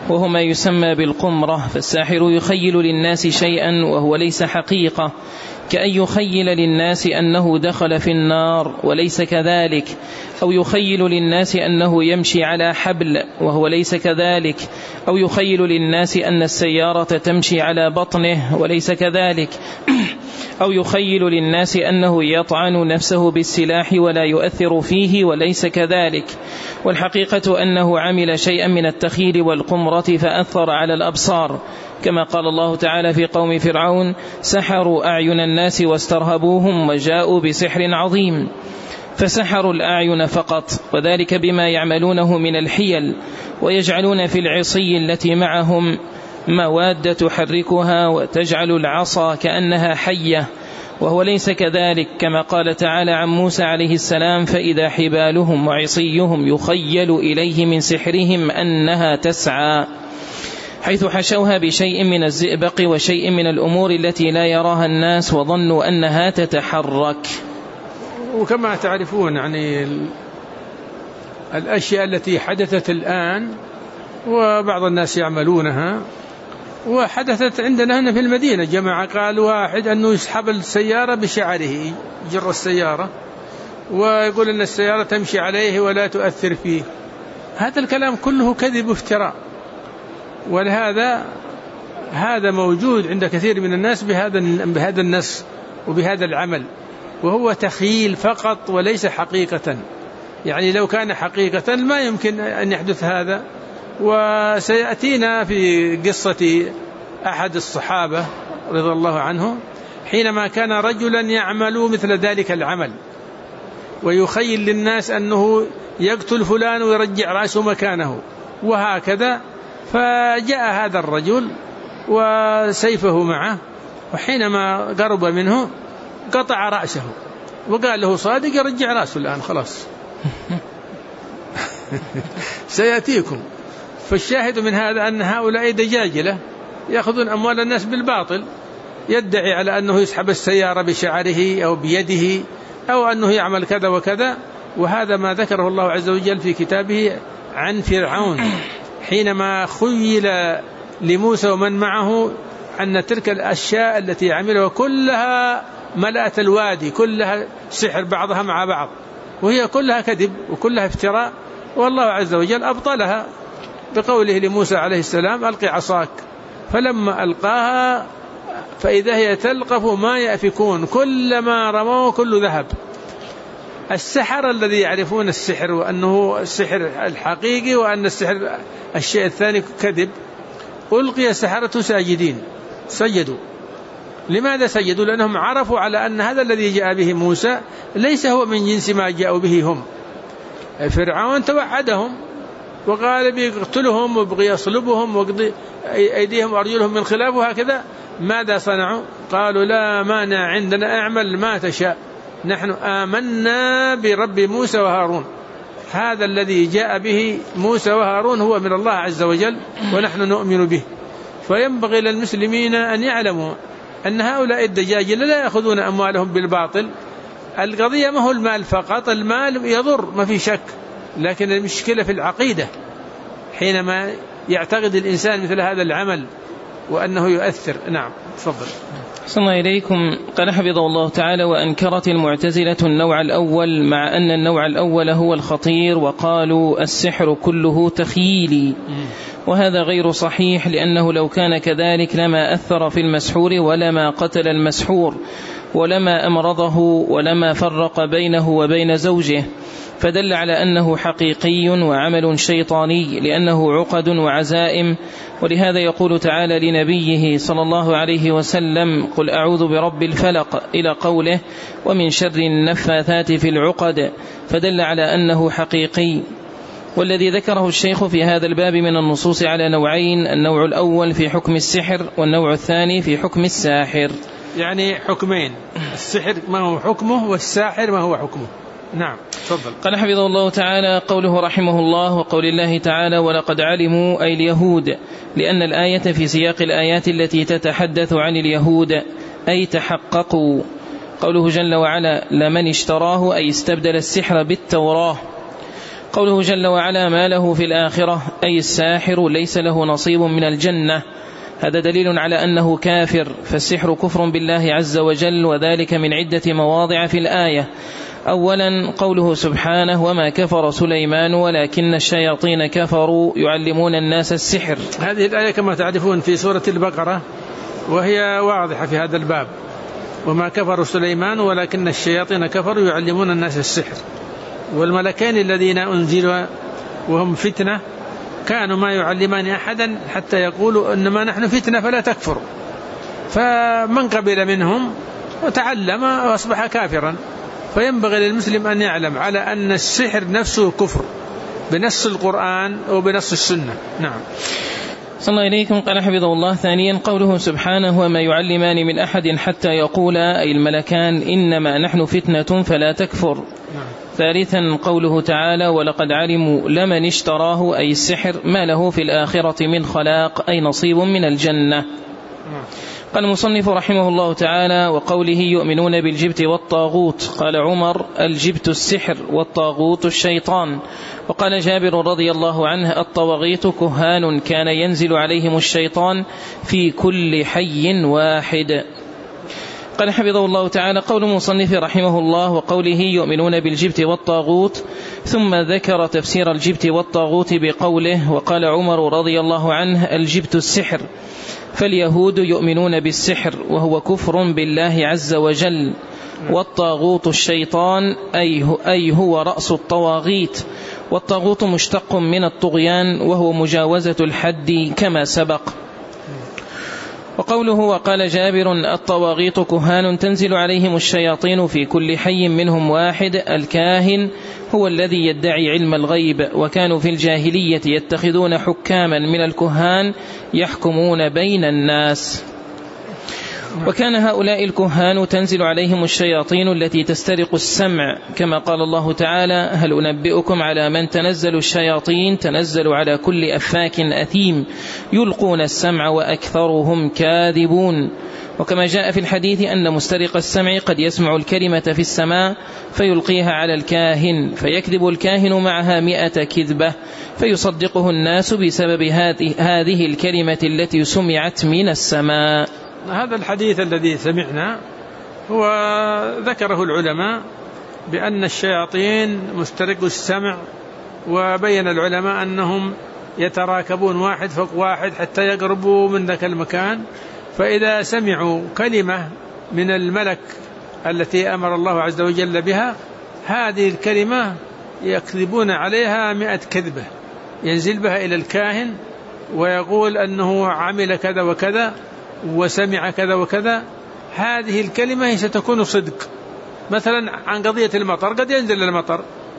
وهو ما يسمى بالقمرة. فالساحر يخيل للناس شيئا وهو ليس حقيقة، كأن يخيل للناس أنه دخل في النار وليس كذلك، أو يخيل للناس أنه يمشي على حبل وهو ليس كذلك، أو يخيل للناس أن السيارة تمشي على بطنه وليس كذلك، أو يخيل للناس أنه يطعن نفسه بالسلاح ولا يؤثر فيه وليس كذلك. والحقيقة أنه عمل شيئا من التخيل والقمرة فأثر على الأبصار، كما قال الله تعالى في قوم فرعون: سحروا أعين الناس واسترهبوهم وجاءوا بسحر عظيم. فسحروا الأعين فقط، وذلك بما يعملونه من الحيل، ويجعلون في العصي التي معهم مواد تحركها وتجعل العصا كأنها حية، وهو ليس كذلك، كما قال تعالى عن موسى عليه السلام: فإذا حبالهم وعصيهم يخيل إليه من سحرهم أنها تسعى، حيث حشوها بشيء من الزئبق وشيء من الأمور التي لا يراها الناس وظنوا أنها تتحرك. وكما تعرفون يعني الأشياء التي حدثت الآن وبعض الناس يعملونها، وحدثت عندنا هنا في المدينة جماعة قال واحد أنه يسحب السيارة بشعره، يجر السيارة ويقول أن السيارة تمشي عليه ولا تؤثر فيه. هذا الكلام كله كذب وافتراء، ولهذا هذا موجود عند كثير من الناس بهذا النص وبهذا العمل، وهو تخيل فقط وليس حقيقة. يعني لو كان حقيقة ما يمكن أن يحدث هذا. وسيأتينا في قصة أحد الصحابة رضي الله عنه حينما كان رجلا يعمل مثل ذلك العمل ويخيل للناس أنه يقتل فلان ويرجع رأسه مكانه وهكذا. فجاء هذا الرجل وسيفه معه، وحينما قرب منه قطع رأسه وقال له: صادق، يرجع رأسه الآن خلاص سيأتيكم. فالشاهد من هذا أن هؤلاء دجاجلة يأخذون أموال الناس بالباطل، يدعي على أنه يسحب السيارة بشعره أو بيده أو أنه يعمل كذا وكذا. وهذا ما ذكره الله عز وجل في كتابه عن فرعون حينما خيل لموسى ومن معه أن تلك الأشياء التي عملها كلها ملأت الوادي، كلها سحر بعضها مع بعض، وهي كلها كذب وكلها افتراء. والله عز وجل أبطلها بقوله لموسى عليه السلام: ألقي عصاك، فلما ألقاها فإذا هي تلقف ما يأفكون، كلما رموا كل ذهب. السحر الذي يعرفون السحر وأنه السحر الحقيقي وأن السحر الشيء الثاني كذب، ألقي السحرة ساجدين، سجدوا. لماذا سجدوا؟ لأنهم عرفوا على أن هذا الذي جاء به موسى ليس هو من جنس ما جاءوا به هم. فرعون توعدهم وقال بيقتلهم وبغي يصلبهم ويقضي أيديهم وأرجلهم من خلاف، وهكذا. ماذا صنعوا؟ قالوا: لا مانع عندنا، اعمل ما تشاء، نحن آمنا برب موسى وهارون. هذا الذي جاء به موسى وهارون هو من الله عز وجل ونحن نؤمن به. فينبغي للمسلمين أن يعلموا أن هؤلاء الدجاجل لا يأخذون أموالهم بالباطل. القضية ما هو المال فقط، المال يضر ما في شك، لكن المشكلة في العقيدة حينما يعتقد الإنسان مثل هذا العمل وأنه يؤثر. نعم، تفضل. صلى الله إليكم. قال حفظه الله تعالى: وأنكرت المعتزلة النوع الأول، مع أن النوع الأول هو الخطير، وقالوا السحر كله تخيلي، وهذا غير صحيح، لأنه لو كان كذلك لما أثر في المسحور ولما قتل المسحور ولما أمرضه ولما فرق بينه وبين زوجه، فدل على أنه حقيقي وعمل شيطاني، لأنه عقد وعزائم. ولهذا يقول تعالى لنبيه صلى الله عليه وسلم: قل أعوذ برب الفلق، إلى قوله: ومن شر النفاثات في العقد، فدل على أنه حقيقي. والذي ذكره الشيخ في هذا الباب من النصوص على نوعين: النوع الأول في حكم السحر، والنوع الثاني في حكم الساحر. يعني حكمين، السحر ما هو حكمه والساحر ما هو حكمه. نعم، تفضل. قال حفظه الله تعالى: قوله رحمه الله: وقول الله تعالى: ولقد علموا، أي اليهود، لأن الآية في سياق الآيات التي تتحدث عن اليهود، أي تحققوا. قوله جل وعلا: لمن اشتراه، أي استبدل السحر بالتوراة. قوله جل وعلا ما له في الآخرة أي الساحر ليس له نصيب من الجنة، هذا دليل على أنه كافر، فالسحر كفر بالله عز وجل، وذلك من عدة مواضع في الآية. أولا قوله سبحانه وما كفر سليمان ولكن الشياطين كفروا يعلمون الناس السحر. هذه الآية كما تعرفون في سورة البقرة، وهي واضحة في هذا الباب، وما كفر سليمان ولكن الشياطين كفروا يعلمون الناس السحر. والملكين الذين أنزلوا وهم فتنة كانوا ما يعلمان أحدا حتى يقولوا إنما نحن فتنة فلا تكفر، فمن قبل منهم وتعلم وأصبح كافرا. فينبغي للمسلم أن يعلم على أن السحر نفسه كفر بنص القرآن وبنص السنة. نعم. صلى الله إليكم. قال حفظه الله. ثانيا قوله سبحانه وما يعلمان من أحد حتى يقولا أي الملكان إنما نحن فتنة فلا تكفر. نعم. ثالثا قوله تعالى ولقد علموا لمن اشتراه أي السحر ما له في الآخرة من خلاق أي نصيب من الجنة. نعم. قال المصنف رحمه الله تعالى وقوله يؤمنون بالجبت والطاغوت، قال عمر الجبت السحر والطاغوت الشيطان. وقال جابر رضي الله عنه الطواغيت كهان كان ينزل عليهم الشيطان في كل حي واحد. قال حفظه الله تعالى قول المصنف رحمه الله وقوله يؤمنون بالجبت والطاغوت، ثم ذكر تفسير الجبت والطاغوت بقوله وقال عمر رضي الله عنه الجبت السحر، فاليهود يؤمنون بالسحر وهو كفر بالله عز وجل، والطاغوت الشيطان أي هو رأس الطواغيت، والطاغوت مشتق من الطغيان وهو مجاوزة الحد كما سبق. وقوله وقال جابر الطواغيت كهان تنزل عليهم الشياطين في كل حي منهم واحد، الكاهن هو الذي يدعي علم الغيب، وكانوا في الجاهلية يتخذون حكاما من الكهان يحكمون بين الناس. وكان هؤلاء الكهان تنزل عليهم الشياطين التي تسترق السمع، كما قال الله تعالى هل أنبئكم على من تنزل الشياطين تنزل على كل أفاك أثيم يلقون السمع وأكثرهم كاذبون. وكما جاء في الحديث أن مسترق السمع قد يسمع الكلمة في السماء فيلقيها على الكاهن فيكذب الكاهن معها 100 كذبة فيصدقه الناس بسبب هذه الكلمة التي سمعت من السماء. هذا الحديث الذي سمعنا هو ذكره العلماء بأن الشياطين مسترق السمع، وبين العلماء أنهم يتراكبون واحد فوق واحد حتى يقربوا من ذاك المكان، فإذا سمعوا كلمة من الملك التي أمر الله عز وجل بها هذه الكلمة يكذبون عليها 100 كذبة، ينزل بها إلى الكاهن ويقول أنه عمل كذا وكذا وسمع كذا وكذا. هذه الكلمة هي ستكون صدق، مثلا عن قضية المطر قد ينزل المطر،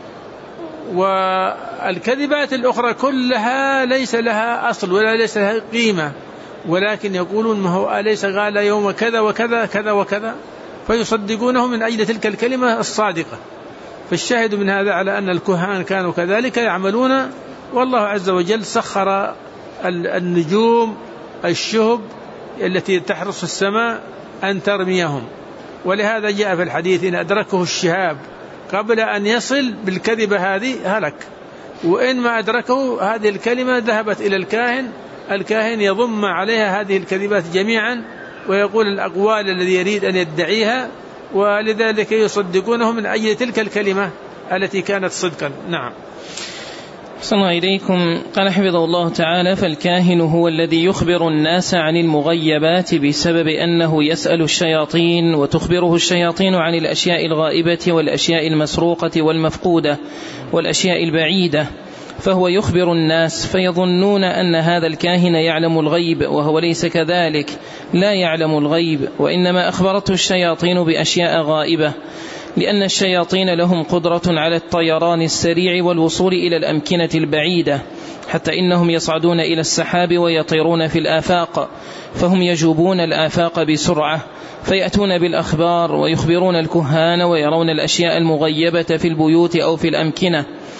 والكذبات الأخرى كلها ليس لها أصل ولا ليس لها قيمة، ولكن يقولون ما هو أليس قال يوم كذا وكذا كذا وكذا، فيصدقونه من أجل تلك الكلمة الصادقة. فالشاهد من هذا على أن الكهان كانوا كذلك يعملون، والله عز وجل سخر النجوم الشهب التي تحرس السماء أن ترميهم، ولهذا جاء في الحديث إن أدركه الشهاب قبل أن يصل بالكذبة هذه هلك، وإن ما أدركه هذه الكلمة ذهبت إلى الكاهن يضم عليها هذه الكذبات جميعا ويقول الأقوال الذي يريد أن يدعيها، ولذلك يصدقونه من أجل تلك الكلمة التي كانت صدقا. نعم. صلى الله إليكم. قال حفظه الله تعالى فالكاهن هو الذي يخبر الناس عن المغيبات بسبب أنه يسأل الشياطين وتخبره الشياطين عن الأشياء الغائبة والأشياء المسروقة والمفقودة والأشياء البعيدة، فهو يخبر الناس فيظنون أن هذا الكاهن يعلم الغيب، وهو ليس كذلك، لا يعلم الغيب، وإنما أخبرته الشياطين بأشياء غائبة، لأن الشياطين لهم قدرة على الطيران السريع والوصول إلى الأمكنة البعيدة، حتى إنهم يصعدون إلى السحاب ويطيرون في الآفاق، فهم يجوبون الآفاق بسرعة فيأتون بالأخبار ويخبرون الكهان ويرون الأشياء المغيبة في البيوت أو في الأمكنة،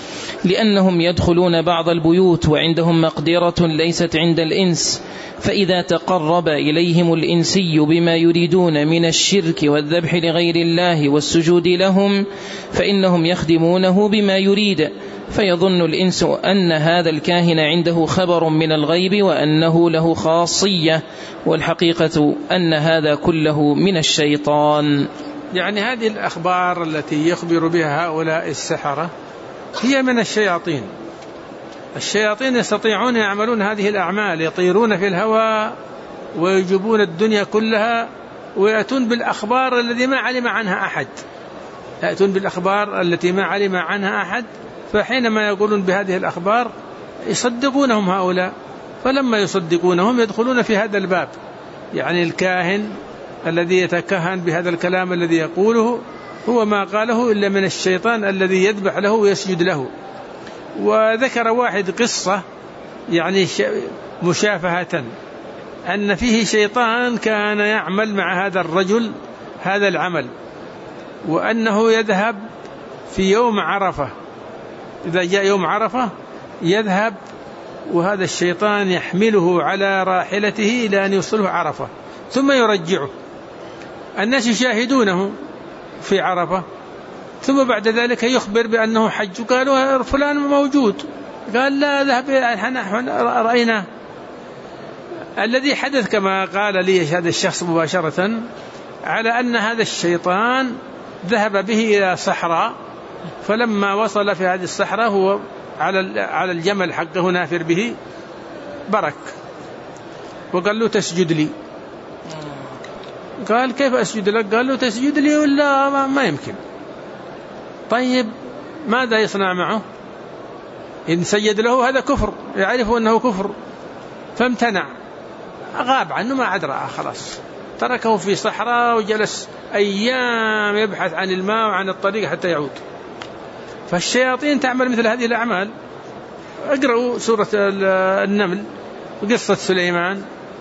لأنهم يدخلون بعض البيوت وعندهم مقدرة ليست عند الإنس، فإذا تقرب إليهم الإنسي بما يريدون من الشرك والذبح لغير الله والسجود لهم فإنهم يخدمونه بما يريد، فيظن الإنس أن هذا الكاهن عنده خبر من الغيب وأنه له خاصية، والحقيقة أن هذا كله من الشيطان. يعني هذه الأخبار التي يخبر بها هؤلاء السحرة هي من الشياطين. الشياطين يستطيعون يعملون هذه الأعمال، يطيرون في الهواء ويجيبون الدنيا كلها ويأتون بالأخبار التي ما علم عنها أحد، يأتون بالأخبار التي ما علم عنها أحد، فحينما يقولون بهذه الأخبار يصدقونهم هؤلاء، فلما يصدقونهم يدخلون في هذا الباب. يعني الكاهن الذي يتكهن بهذا الكلام الذي يقوله هو ما قاله إلا من الشيطان الذي يذبح له ويسجد له. وذكر واحد قصة يعني مشافهة أن فيه شيطان كان يعمل مع هذا الرجل هذا العمل، وأنه يذهب في يوم عرفة، إذا جاء يوم عرفة يذهب وهذا الشيطان يحمله على راحلته إلى أن يوصله عرفة ثم يرجعه. الناس يشاهدونه في عرفة، ثم بعد ذلك يخبر بأنه حج، قالوا فلان موجود، قال لا ذهب نحن رأيناه. الذي حدث كما قال لي هذا الشخص مباشرة على أن هذا الشيطان ذهب به إلى صحراء، فلما وصل في هذه الصحراء هو على الجمل حقه نافر به برك، وقال له تسجد لي. قال كيف أسجد لك؟ قال له تسجد لي ولا ما يمكن. طيب ماذا يصنع معه؟ إن سجد له هذا كفر، يعرف أنه كفر، فامتنع، غاب عنه، ما عاد رأى، خلاص تركه في صحراء وجلس أيام يبحث عن الماء وعن الطريق حتى يعود. فالشياطين تعمل مثل هذه الأعمال. اقرأوا سورة النمل وقصة سليمان،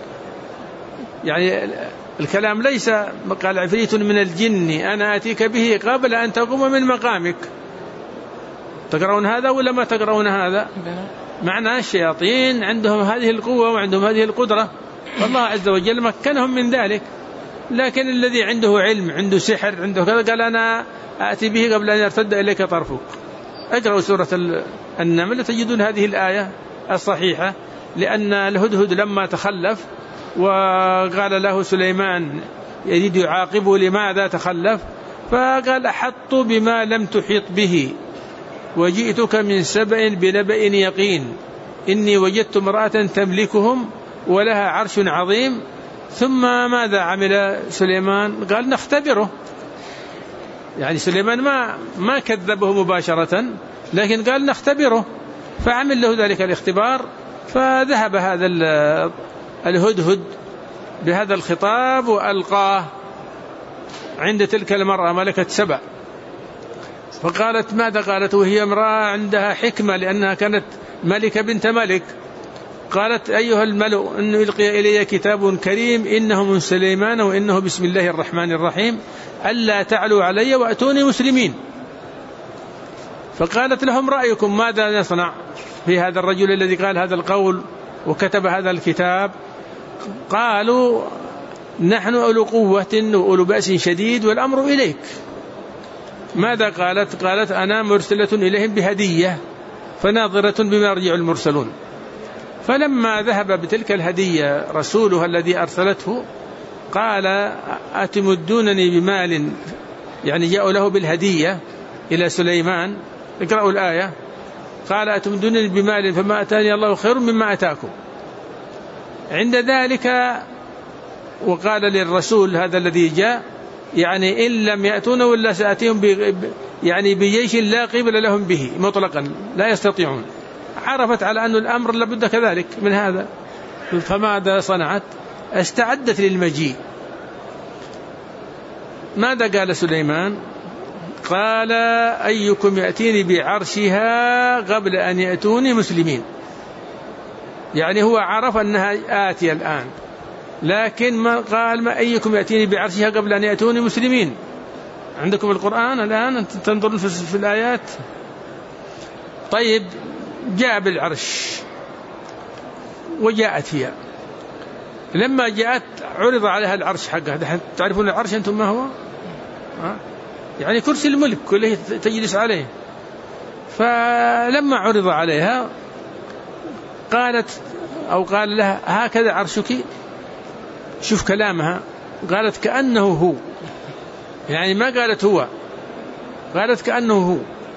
يعني الكلام ليس قال عفريت من الجن أنا آتيك به قبل أن تقوم من مقامك. تقرؤون هذا ولا ما تقرؤون هذا؟ معنى الشياطين عندهم هذه القوة وعندهم هذه القدرة، والله عز وجل مكنهم من ذلك. لكن الذي عنده علم، عنده سحر، عنده كذا، قال أنا آتي به قبل أن يرتد إليك طرفك. اقرأوا سورة النمل تجدون هذه الآية الصحيحة، لأن الهدهد لما تخلف وقال له سليمان يريد يعاقبه لماذا تخلف، فقال أحط بما لم تحط به وجئتك من سبأ بنبأ يقين إني وجدت امرأة تملكهم ولها عرش عظيم. ثم ماذا عمل سليمان؟ قال نختبره. يعني سليمان ما كذبه مباشرة، لكن قال نختبره، فعمل له ذلك الاختبار، فذهب هذا الهدهد بهذا الخطاب وألقاه عند تلك المرأة ملكة سبأ. فقالت ماذا قالت وهي امرأة عندها حكمة لأنها كانت ملكة بنت ملك؟ قالت أيها الملأ إنه يلقي إلي كتاب كريم إنه من سليمان وإنه بسم الله الرحمن الرحيم ألا تعلوا علي وأتوني مسلمين. فقالت لهم رأيكم ماذا نصنع في هذا الرجل الذي قال هذا القول وكتب هذا الكتاب؟ قالوا نحن أولو قوة وأولو بأس شديد والأمر إليك. ماذا قالت؟ قالت أنا مرسلة إليهم بهدية فناظرة بما يرجع المرسلون. فلما ذهب بتلك الهدية رسولها الذي أرسلته قال أتمدونني بمال، يعني جاءوا له بالهدية إلى سليمان. اقرأوا الآية. قال أتمدونني بمال فما أتاني الله خير مما أتاكم. عند ذلك وقال للرسول هذا الذي جاء يعني إن لم يأتون ولا سأتيهم يعني بجيش لا قبل لهم به مطلقا، لا يستطيعون. عرفت على أن الأمر لابد كذلك من هذا، فماذا صنعت؟ استعدت للمجيء. ماذا قال سليمان؟ قال أيكم يأتيني بعرشها قبل أن يأتوني مسلمين. يعني هو عرف أنها آتية الآن، لكن ما قال ما أيكم يأتيني بعرشها قبل أن يأتوني مسلمين. عندكم القرآن الآن تنظرون في الآيات. طيب جاء بالعرش وجاءت هي، لما جاءت عرض عليها العرش حقها. تعرفون العرش أنتم ما هو؟ يعني كرسي الملك كله تجلس عليه. فلما عرض عليها قالت أو قال لها هكذا عرشك. شوف كلامها، قالت كأنه هو، يعني ما قالت هو، قالت كأنه هو.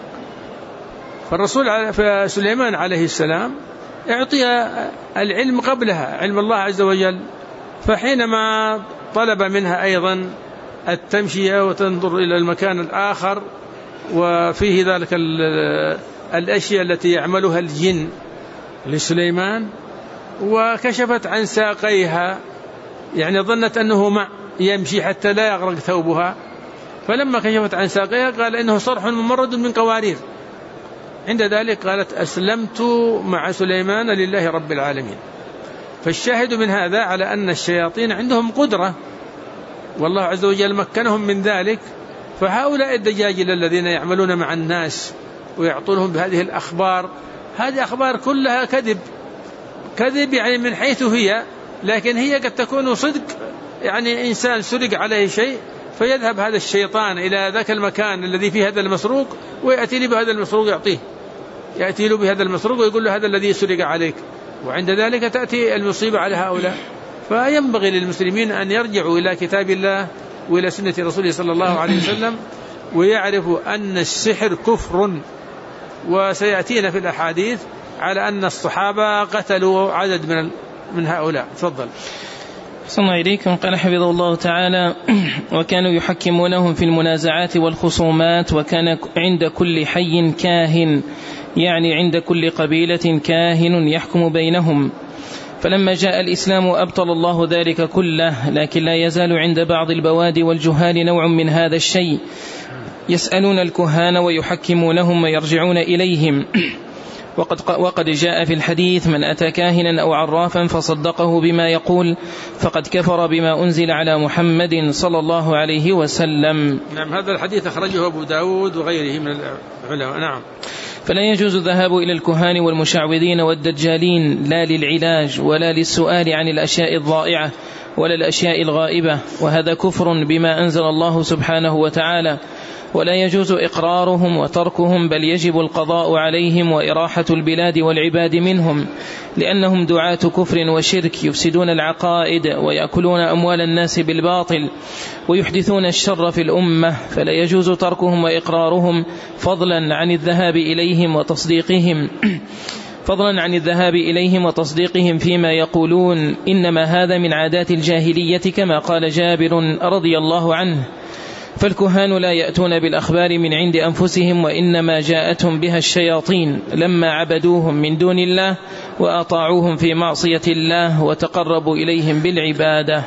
فالرسول سليمان عليه السلام اعطي العلم قبلها، علم الله عز وجل. فحينما طلب منها أيضا التمشية وتنظر إلى المكان الآخر وفيه ذلك الأشياء التي يعملها الجن لسليمان، وكشفت عن ساقيها، يعني ظنت أنه ماء يمشي حتى لا يغرق ثوبها. فلما كشفت عن ساقيها قال إنه صرح ممرد من قوارير. عند ذلك قالت أسلمت مع سليمان لله رب العالمين. فالشاهد من هذا على أن الشياطين عندهم قدرة، والله عز وجل مكنهم من ذلك. فهؤلاء الدجاجل الذين يعملون مع الناس ويعطونهم بهذه الأخبار، هذه أخبار كلها كذب يعني من حيث هي، لكن هي قد تكون صدق. يعني إنسان سرق عليه شيء فيذهب هذا الشيطان إلى ذاك المكان الذي فيه هذا المسروق ويأتي له بهذا المسروق، يعطيه، يأتي له بهذا المسروق ويقول له هذا الذي سرق عليك، وعند ذلك تأتي المصيبة على هؤلاء. فينبغي للمسلمين أن يرجعوا إلى كتاب الله وإلى سنة رسوله صلى الله عليه وسلم، ويعرفوا أن السحر كفر. وسيأتينا في الأحاديث على أن الصحابة قتلوا عدد من هؤلاء. تفضل. صلى الله عليكم. قال حفظه الله تعالى: وكانوا يحكمونهم في المنازعات والخصومات، وكان عند كل حي كاهن، يعني عند كل قبيلة كاهن يحكم بينهم. فلما جاء الإسلام أبطل الله ذلك كله، لكن لا يزال عند بعض البوادي والجهال نوع من هذا الشيء، يسألون الكهان ويحكمونهم ويرجعون إليهم. وقد جاء في الحديث: من أتى كاهنا أو عرافا فصدقه بما يقول فقد كفر بما أنزل على محمد صلى الله عليه وسلم. نعم، هذا الحديث أخرجه أبو داود وغيره من العلماء. نعم. فلا يجوز الذهاب إلى الكهان والمشعوذين والدجالين، لا للعلاج ولا للسؤال عن الأشياء الضائعة ولا الأشياء الغائبة، وهذا كفر بما أنزل الله سبحانه وتعالى. ولا يجوز إقرارهم وتركهم، بل يجب القضاء عليهم وإراحة البلاد والعباد منهم، لأنهم دعاة كفر وشرك، يفسدون العقائد ويأكلون أموال الناس بالباطل ويحدثون الشر في الأمة. فلا يجوز تركهم وإقرارهم، فضلا عن الذهاب إليهم وتصديقهم فيما يقولون، إنما هذا من عادات الجاهلية، كما قال جابر رضي الله عنه: فالكهان لا يأتون بالأخبار من عند أنفسهم، وإنما جاءتهم بها الشياطين لما عبدوهم من دون الله وأطاعوهم في معصية الله وتقربوا إليهم بالعبادة.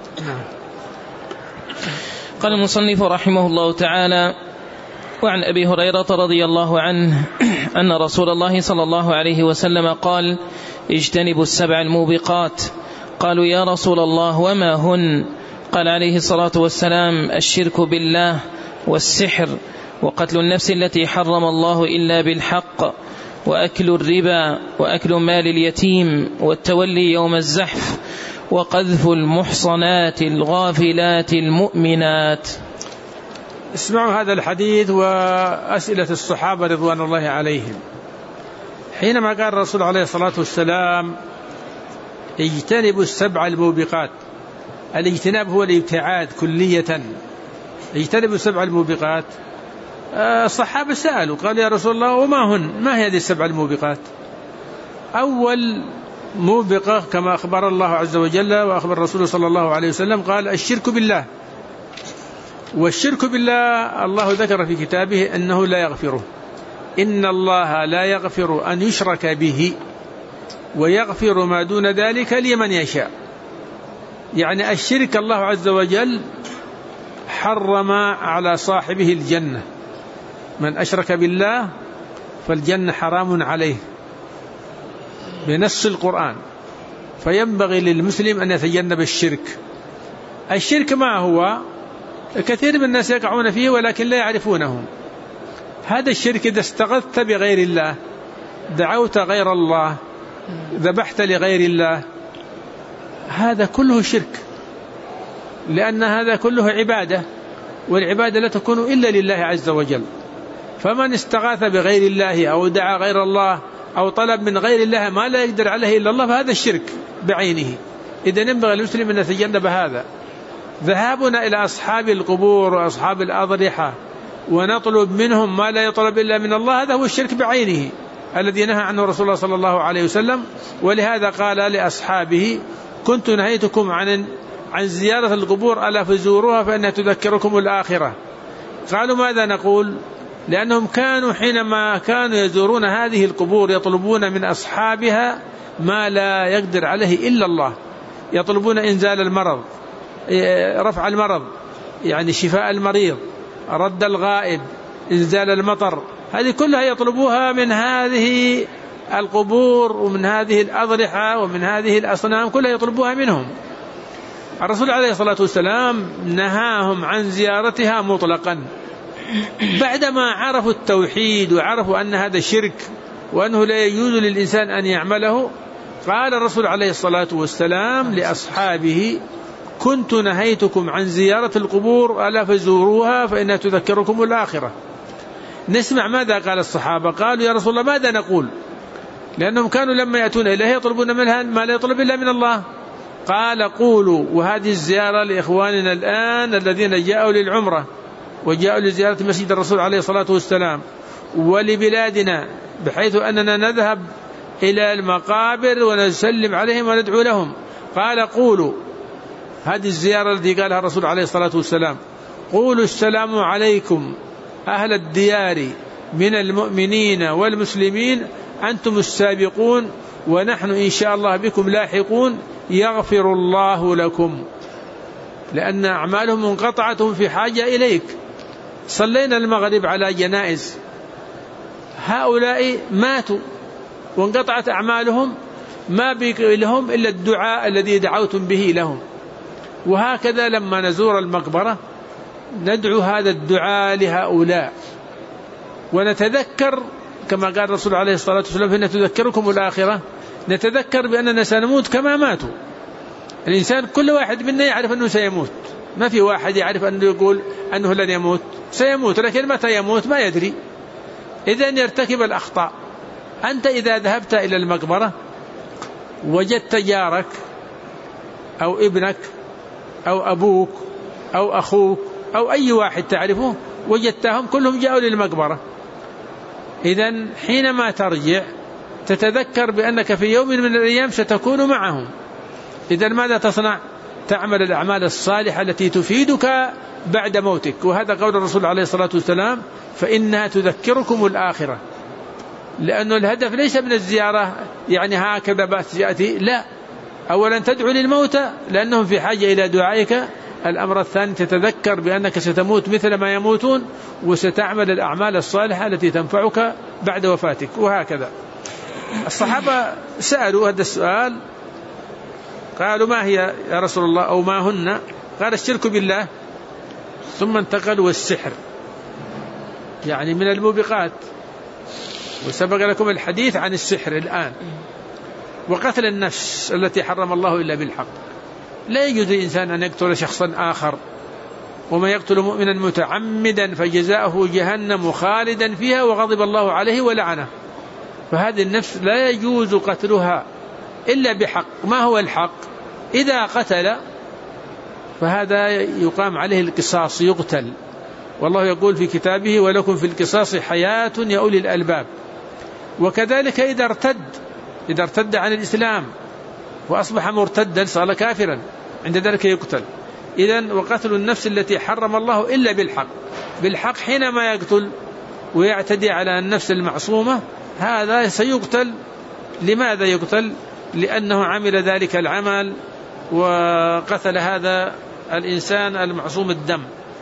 قال المصنف رحمه الله تعالى: وعن أبي هريرة رضي الله عنه أن رسول الله صلى الله عليه وسلم قال: اجتنبوا السبع الموبقات. قالوا: يا رسول الله وما هن؟ قال عليه الصلاة والسلام: الشرك بالله، والسحر، وقتل النفس التي حرم الله إلا بالحق، وأكل الربا، وأكل مال اليتيم، والتولي يوم الزحف، وقذف المحصنات الغافلات المؤمنات. اسمعوا هذا الحديث وأسئلة الصحابة رضوان الله عليهم. حينما قال الرسول عليه الصلاة والسلام: اجتنبوا السبع الموبقات، الاجتناب هو الابتعاد كلية. اجتنبوا السبع الموبقات. الصحابة سألوا قالوا: يا رسول الله وما هن؟ ما هي هذه السبع الموبقات؟ أول موبقة كما أخبر الله عز وجل وأخبر الرسول صلى الله عليه وسلم قال: الشرك بالله. والشرك بالله الله ذكر في كتابه أنه لا يغفره، إن الله لا يغفر أن يشرك به ويغفر ما دون ذلك لمن يشاء. يعني الشرك الله عز وجل حرم على صاحبه الجنة، من أشرك بالله فالجنة حرام عليه بنص القرآن. فينبغي للمسلم أن يتجنب الشرك. الشرك ما هو؟ كثير من الناس يقعون فيه ولكن لا يعرفونه. هذا الشرك إذا استغثت بغير الله دعوت غير الله، ذبحت لغير الله، هذا كله شرك، لأن هذا كله عبادة، والعبادة لا تكون إلا لله عز وجل. فمن استغاث بغير الله أو دعا غير الله أو طلب من غير الله ما لا يقدر عليه إلا الله، فهذا الشرك بعينه. إذا ينبغي المسلم أن يتجنب هذا. ذهابنا إلى أصحاب القبور وأصحاب الأضرحة ونطلب منهم ما لا يطلب إلا من الله، هذا هو الشرك بعينه الذي نهى عنه رسول الله صلى الله عليه وسلم. ولهذا قال لأصحابه: كنت نهيتكم عن زيارة القبور ألا فزوروها فإنها تذكركم الآخرة. قالوا: ماذا نقول؟ لأنهم كانوا حينما كانوا يزورون هذه القبور يطلبون من أصحابها ما لا يقدر عليه إلا الله، يطلبون إنزال المرض، رفع المرض، يعني شفاء المريض، رد الغائب، إنزال المطر، هذه كلها يطلبوها من هذه القبور ومن هذه الأضرحة ومن هذه الأصنام، كلها يطلبوها منهم. الرسول عليه الصلاة والسلام نهاهم عن زيارتها مطلقا. بعدما عرفوا التوحيد وعرفوا أن هذا شرك وأنه لا يجوز للإنسان أن يعمله، قال الرسول عليه الصلاة والسلام لأصحابه: كنت نهيتكم عن زيارة القبور ألا فزوروها فإنها تذكركم الآخرة. نسمع ماذا قال الصحابة. قالوا: يا رسول الله ماذا نقول؟ لأنهم كانوا لما يأتون إليه يطلبون منها ما لا يطلب إلا من الله. قال: قولوا، وهذه الزيارة لإخواننا الآن الذين جاءوا للعمرة وجاءوا لزيارة مسجد الرسول عليه الصلاة والسلام، ولبلادنا، بحيث أننا نذهب إلى المقابر ونسلم عليهم وندعو لهم. قال: قولوا، هذه الزيارة التي قالها الرسول عليه الصلاة والسلام: قولوا السلام عليكم أهل الديار من المؤمنين والمسلمين، أنتم السابقون ونحن إن شاء الله بكم لاحقون، يغفر الله لكم. لأن أعمالهم منقطعة في حاجة إليك. صلينا المغرب على جنائز، هؤلاء ماتوا وانقطعت أعمالهم، ما بقي لهم إلا الدعاء الذي دعوتم به لهم. وهكذا لما نزور المقبرة ندعو هذا الدعاء لهؤلاء، ونتذكر كما قال الرسول عليه الصلاة والسلام: فإن تذكركم الآخرة. نتذكر بأننا سنموت كما ماتوا. الإنسان كل واحد منا يعرف أنه سيموت، ما في واحد يعرف أنه يقول أنه لن يموت، سيموت، لكن متى يموت ما يدري. إذن يرتكب الأخطاء. أنت إذا ذهبت إلى المقبرة وجدت جارك أو ابنك أو أبوك أو أخوك أو أي واحد تعرفه، وجدتهم كلهم جاءوا للمقبرة، إذن حينما ترجع تتذكر بأنك في يوم من الأيام ستكون معهم. إذن ماذا تصنع؟ تعمل الأعمال الصالحة التي تفيدك بعد موتك. وهذا قول الرسول عليه الصلاة والسلام: فإنها تذكركم الآخرة. لأن الهدف ليس من الزيارة يعني هكذا بس يأتي، لا، أولا تدعو للموتى لأنهم في حاجة إلى دعائك. الأمر الثاني تتذكر بأنك ستموت مثل ما يموتون، وستعمل الأعمال الصالحة التي تنفعك بعد وفاتك. وهكذا الصحابة سألوا هذا السؤال، قالوا: ما هي يا رسول الله أو ما هن؟ قال: الشرك بالله، ثم انتقلوا: والسحر، يعني من الموبقات، وسبق لكم الحديث عن السحر الآن، وقتل النفس التي حرم الله إلا بالحق. لا يجوز للإنسان أن يقتل شخصا آخر، وما يقتل مؤمنا متعمدا فجزاؤه جهنم خالدا فيها وغضب الله عليه ولعنه. فهذه النفس لا يجوز قتلها إلا بحق. ما هو الحق؟ إذا قتل فهذا يقام عليه القصاص، يقتل. والله يقول في كتابه: ولكم في القصاص حياة يا أولي الألباب. وكذلك إذا ارتد عن الإسلام وأصبح مرتدا صار كافرا، عند ذلك يقتل. إذن وقتل النفس التي حرم الله إلا بالحق حينما يقتل ويعتدي على النفس المعصومة، هذا سيقتل. لماذا يقتل؟ لأنه عمل ذلك العمل وقتل هذا الإنسان المعصوم الدم.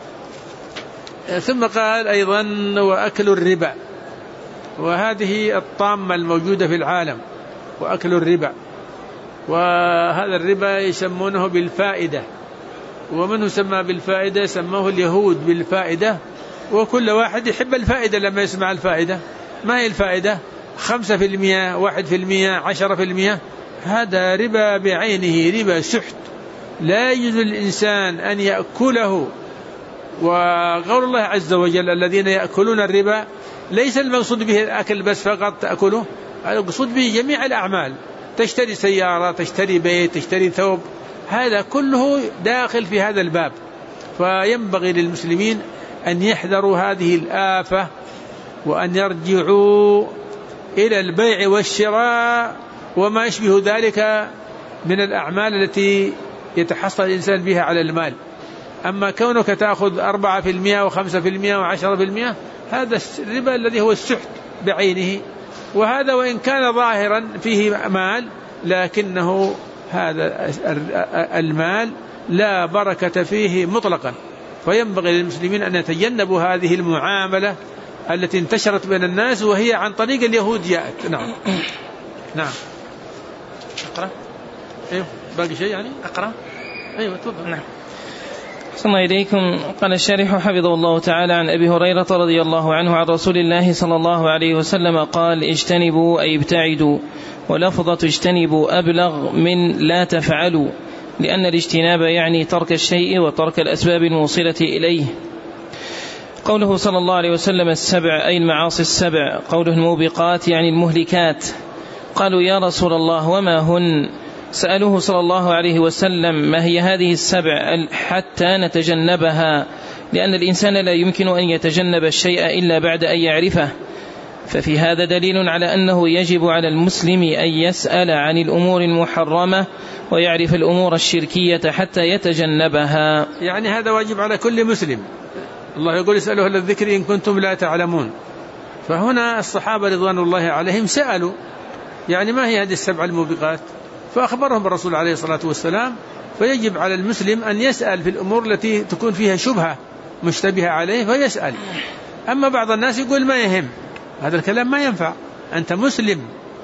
ثم قال أيضا: وأكل الربا. وهذه الطامة الموجودة في العالم، وأكل الربا. وهذا الربا يسمونه بالفائدة، ومن سمى بالفائدة سموه اليهود بالفائدة. وكل واحد يحب الفائدة لما يسمع الفائدة. ما هي الفائدة؟ 5%، 1%، 10%، هذا ربا بعينه، ربا سحت لا يجوز للإنسان أن يأكله. وقول الله عز وجل الذين يأكلون الربا ليس المقصود به الأكل بس فقط تأكله، المقصود به جميع الأعمال، تشتري سيارة، تشتري بيت، تشتري ثوب، هذا كله داخل في هذا الباب. فينبغي للمسلمين أن يحذروا هذه الآفة وأن يرجعوا إلى البيع والشراء وما يشبه ذلك من الأعمال التي يتحصل الإنسان بها على المال. أما كونك تأخذ 4% و5% و10%، هذا الربا الذي هو السحت بعينه، وهذا وإن كان ظاهرا فيه مال لكنه هذا المال لا بركة فيه مطلقا. فينبغي للمسلمين أن يتجنبوا هذه المعاملة التي انتشرت بين الناس وهي عن طريق اليهود جاءت. نعم. نعم. أقرأ. أيوه باقي شيء يعني أقرأ. أيوه تفضل. نعم. صلى الله إليكم. قال الشارح حفظه الله تعالى عن أبي هريرة رضي الله عنه عن رسول الله صلى الله عليه وسلم قال: اجتنبوا أي ابتعدوا، ولفظة اجتنبوا أبلغ من لا تفعلوا، لأن الاجتناب يعني ترك الشيء وترك الأسباب الموصلة إليه. قوله صلى الله عليه وسلم السبع أي المعاصي السبع، قوله الموبقات يعني المهلكات. قالوا: يا رسول الله وما هن؟ سألوه صلى الله عليه وسلم: ما هي هذه السبع حتى نتجنبها؟ لأن الإنسان لا يمكن أن يتجنب الشيء إلا بعد أن يعرفه. ففي هذا دليل على أنه يجب على المسلم أن يسأل عن الأمور المحرمة ويعرف الأمور الشركية حتى يتجنبها. يعني هذا واجب على كل مسلم. الله يقول: اسألوا أهل الذكر إن كنتم لا تعلمون. فهنا الصحابة رضوان الله عليهم سألوا يعني ما هي هذه السبع الموبقات، فأخبرهم الرسول عليه الصلاة والسلام. فيجب على المسلم أن يسأل في الأمور التي تكون فيها شبهة مشتبهة عليه فيسأل. أما بعض الناس يقول ما يهم، هذا الكلام ما ينفع. أنت مسلم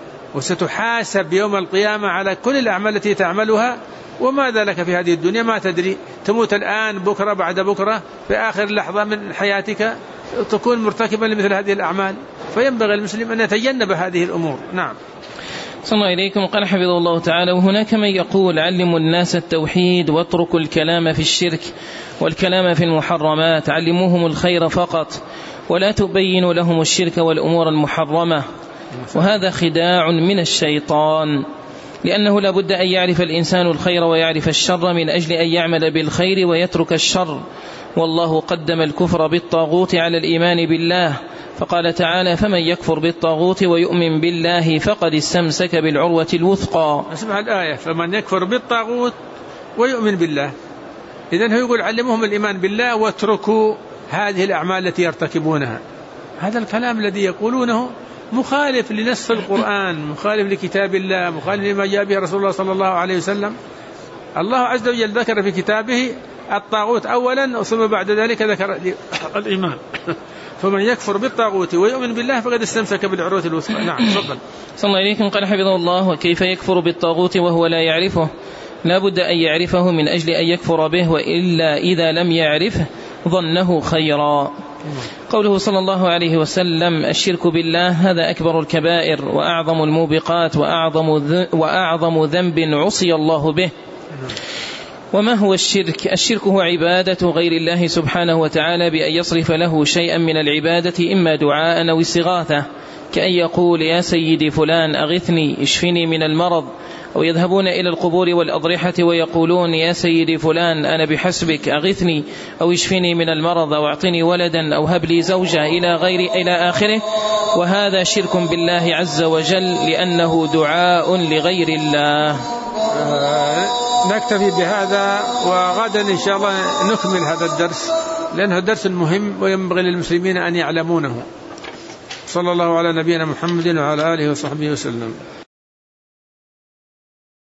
وستحاسب يوم القيامة على كل الأعمال التي تعملها، وماذا لك في هذه الدنيا؟ ما تدري، تموت الآن، بكرة، بعد بكرة، في آخر لحظة من حياتك تكون مرتكبا لمثل هذه الأعمال. فينبغي المسلم أن يتجنب هذه الأمور. نعم. صلى الله إليكم. قال حفظه الله تعالى: وهناك من يقول: علموا الناس التوحيد واتركوا الكلام في الشرك والكلام في المحرمات، علموهم الخير فقط ولا تبينوا لهم الشرك والأمور المحرمة. وهذا خداع من الشيطان، لأنه لا بد أن يعرف الإنسان الخير ويعرف الشر من أجل أن يعمل بالخير ويترك الشر. والله قدم الكفر بالطاغوت على الإيمان بالله، فقال تعالى: فمن يكفر بالطاغوت ويؤمن بالله فقد استمسك بالعروة الوثقى. اسمع الآية: فمن يكفر بالطاغوت ويؤمن بالله. إذن هو يقول علمهم الإيمان بالله واتركوا هذه الأعمال التي يرتكبونها. هذا الكلام الذي يقولونه مخالف لنص القرآن، مخالف لكتاب الله، مخالف لما جاء به رسول الله صلى الله عليه وسلم. الله عز وجل ذكر في كتابه الطاغوت أولا، ثم بعد ذلك ذكر الإيمان. فمن يكفر بالطاغوت ويؤمن بالله فقد استمسك بالعروة الوثقى. نعم تفضل. صلى الله عليكم. قال حفظه الله: وكيف يكفر بالطاغوت وهو لا يعرفه؟ لا بد أن يعرفه من أجل أن يكفر به، وإلا إذا لم يعرفه ظنه خيرا. قوله صلى الله عليه وسلم: الشرك بالله هذا أكبر الكبائر وأعظم الموبقات وأعظم ذنب عصي الله به. وما هو الشرك؟ الشرك هو عبادة غير الله سبحانه وتعالى بأن يصرف له شيئا من العبادة، إما دعاء أو استغاثة، كأن يقول: يا سيدي فلان أغثني، اشفني من المرض. أو يذهبون إلى القبور والأضرحة ويقولون: يا سيدي فلان أنا بحسبك أغثني أو اشفني من المرض أو أعطني ولدا أو هب لي زوجة إلى آخره. وهذا شرك بالله عز وجل، لأنه دعاء لغير الله. نكتفي بهذا، وغدا إن شاء الله نكمل هذا الدرس، لأنه درس مهم وينبغي للمسلمين أن يعلمونه. صلى الله على نبينا محمد وعلى آله وصحبه وسلم.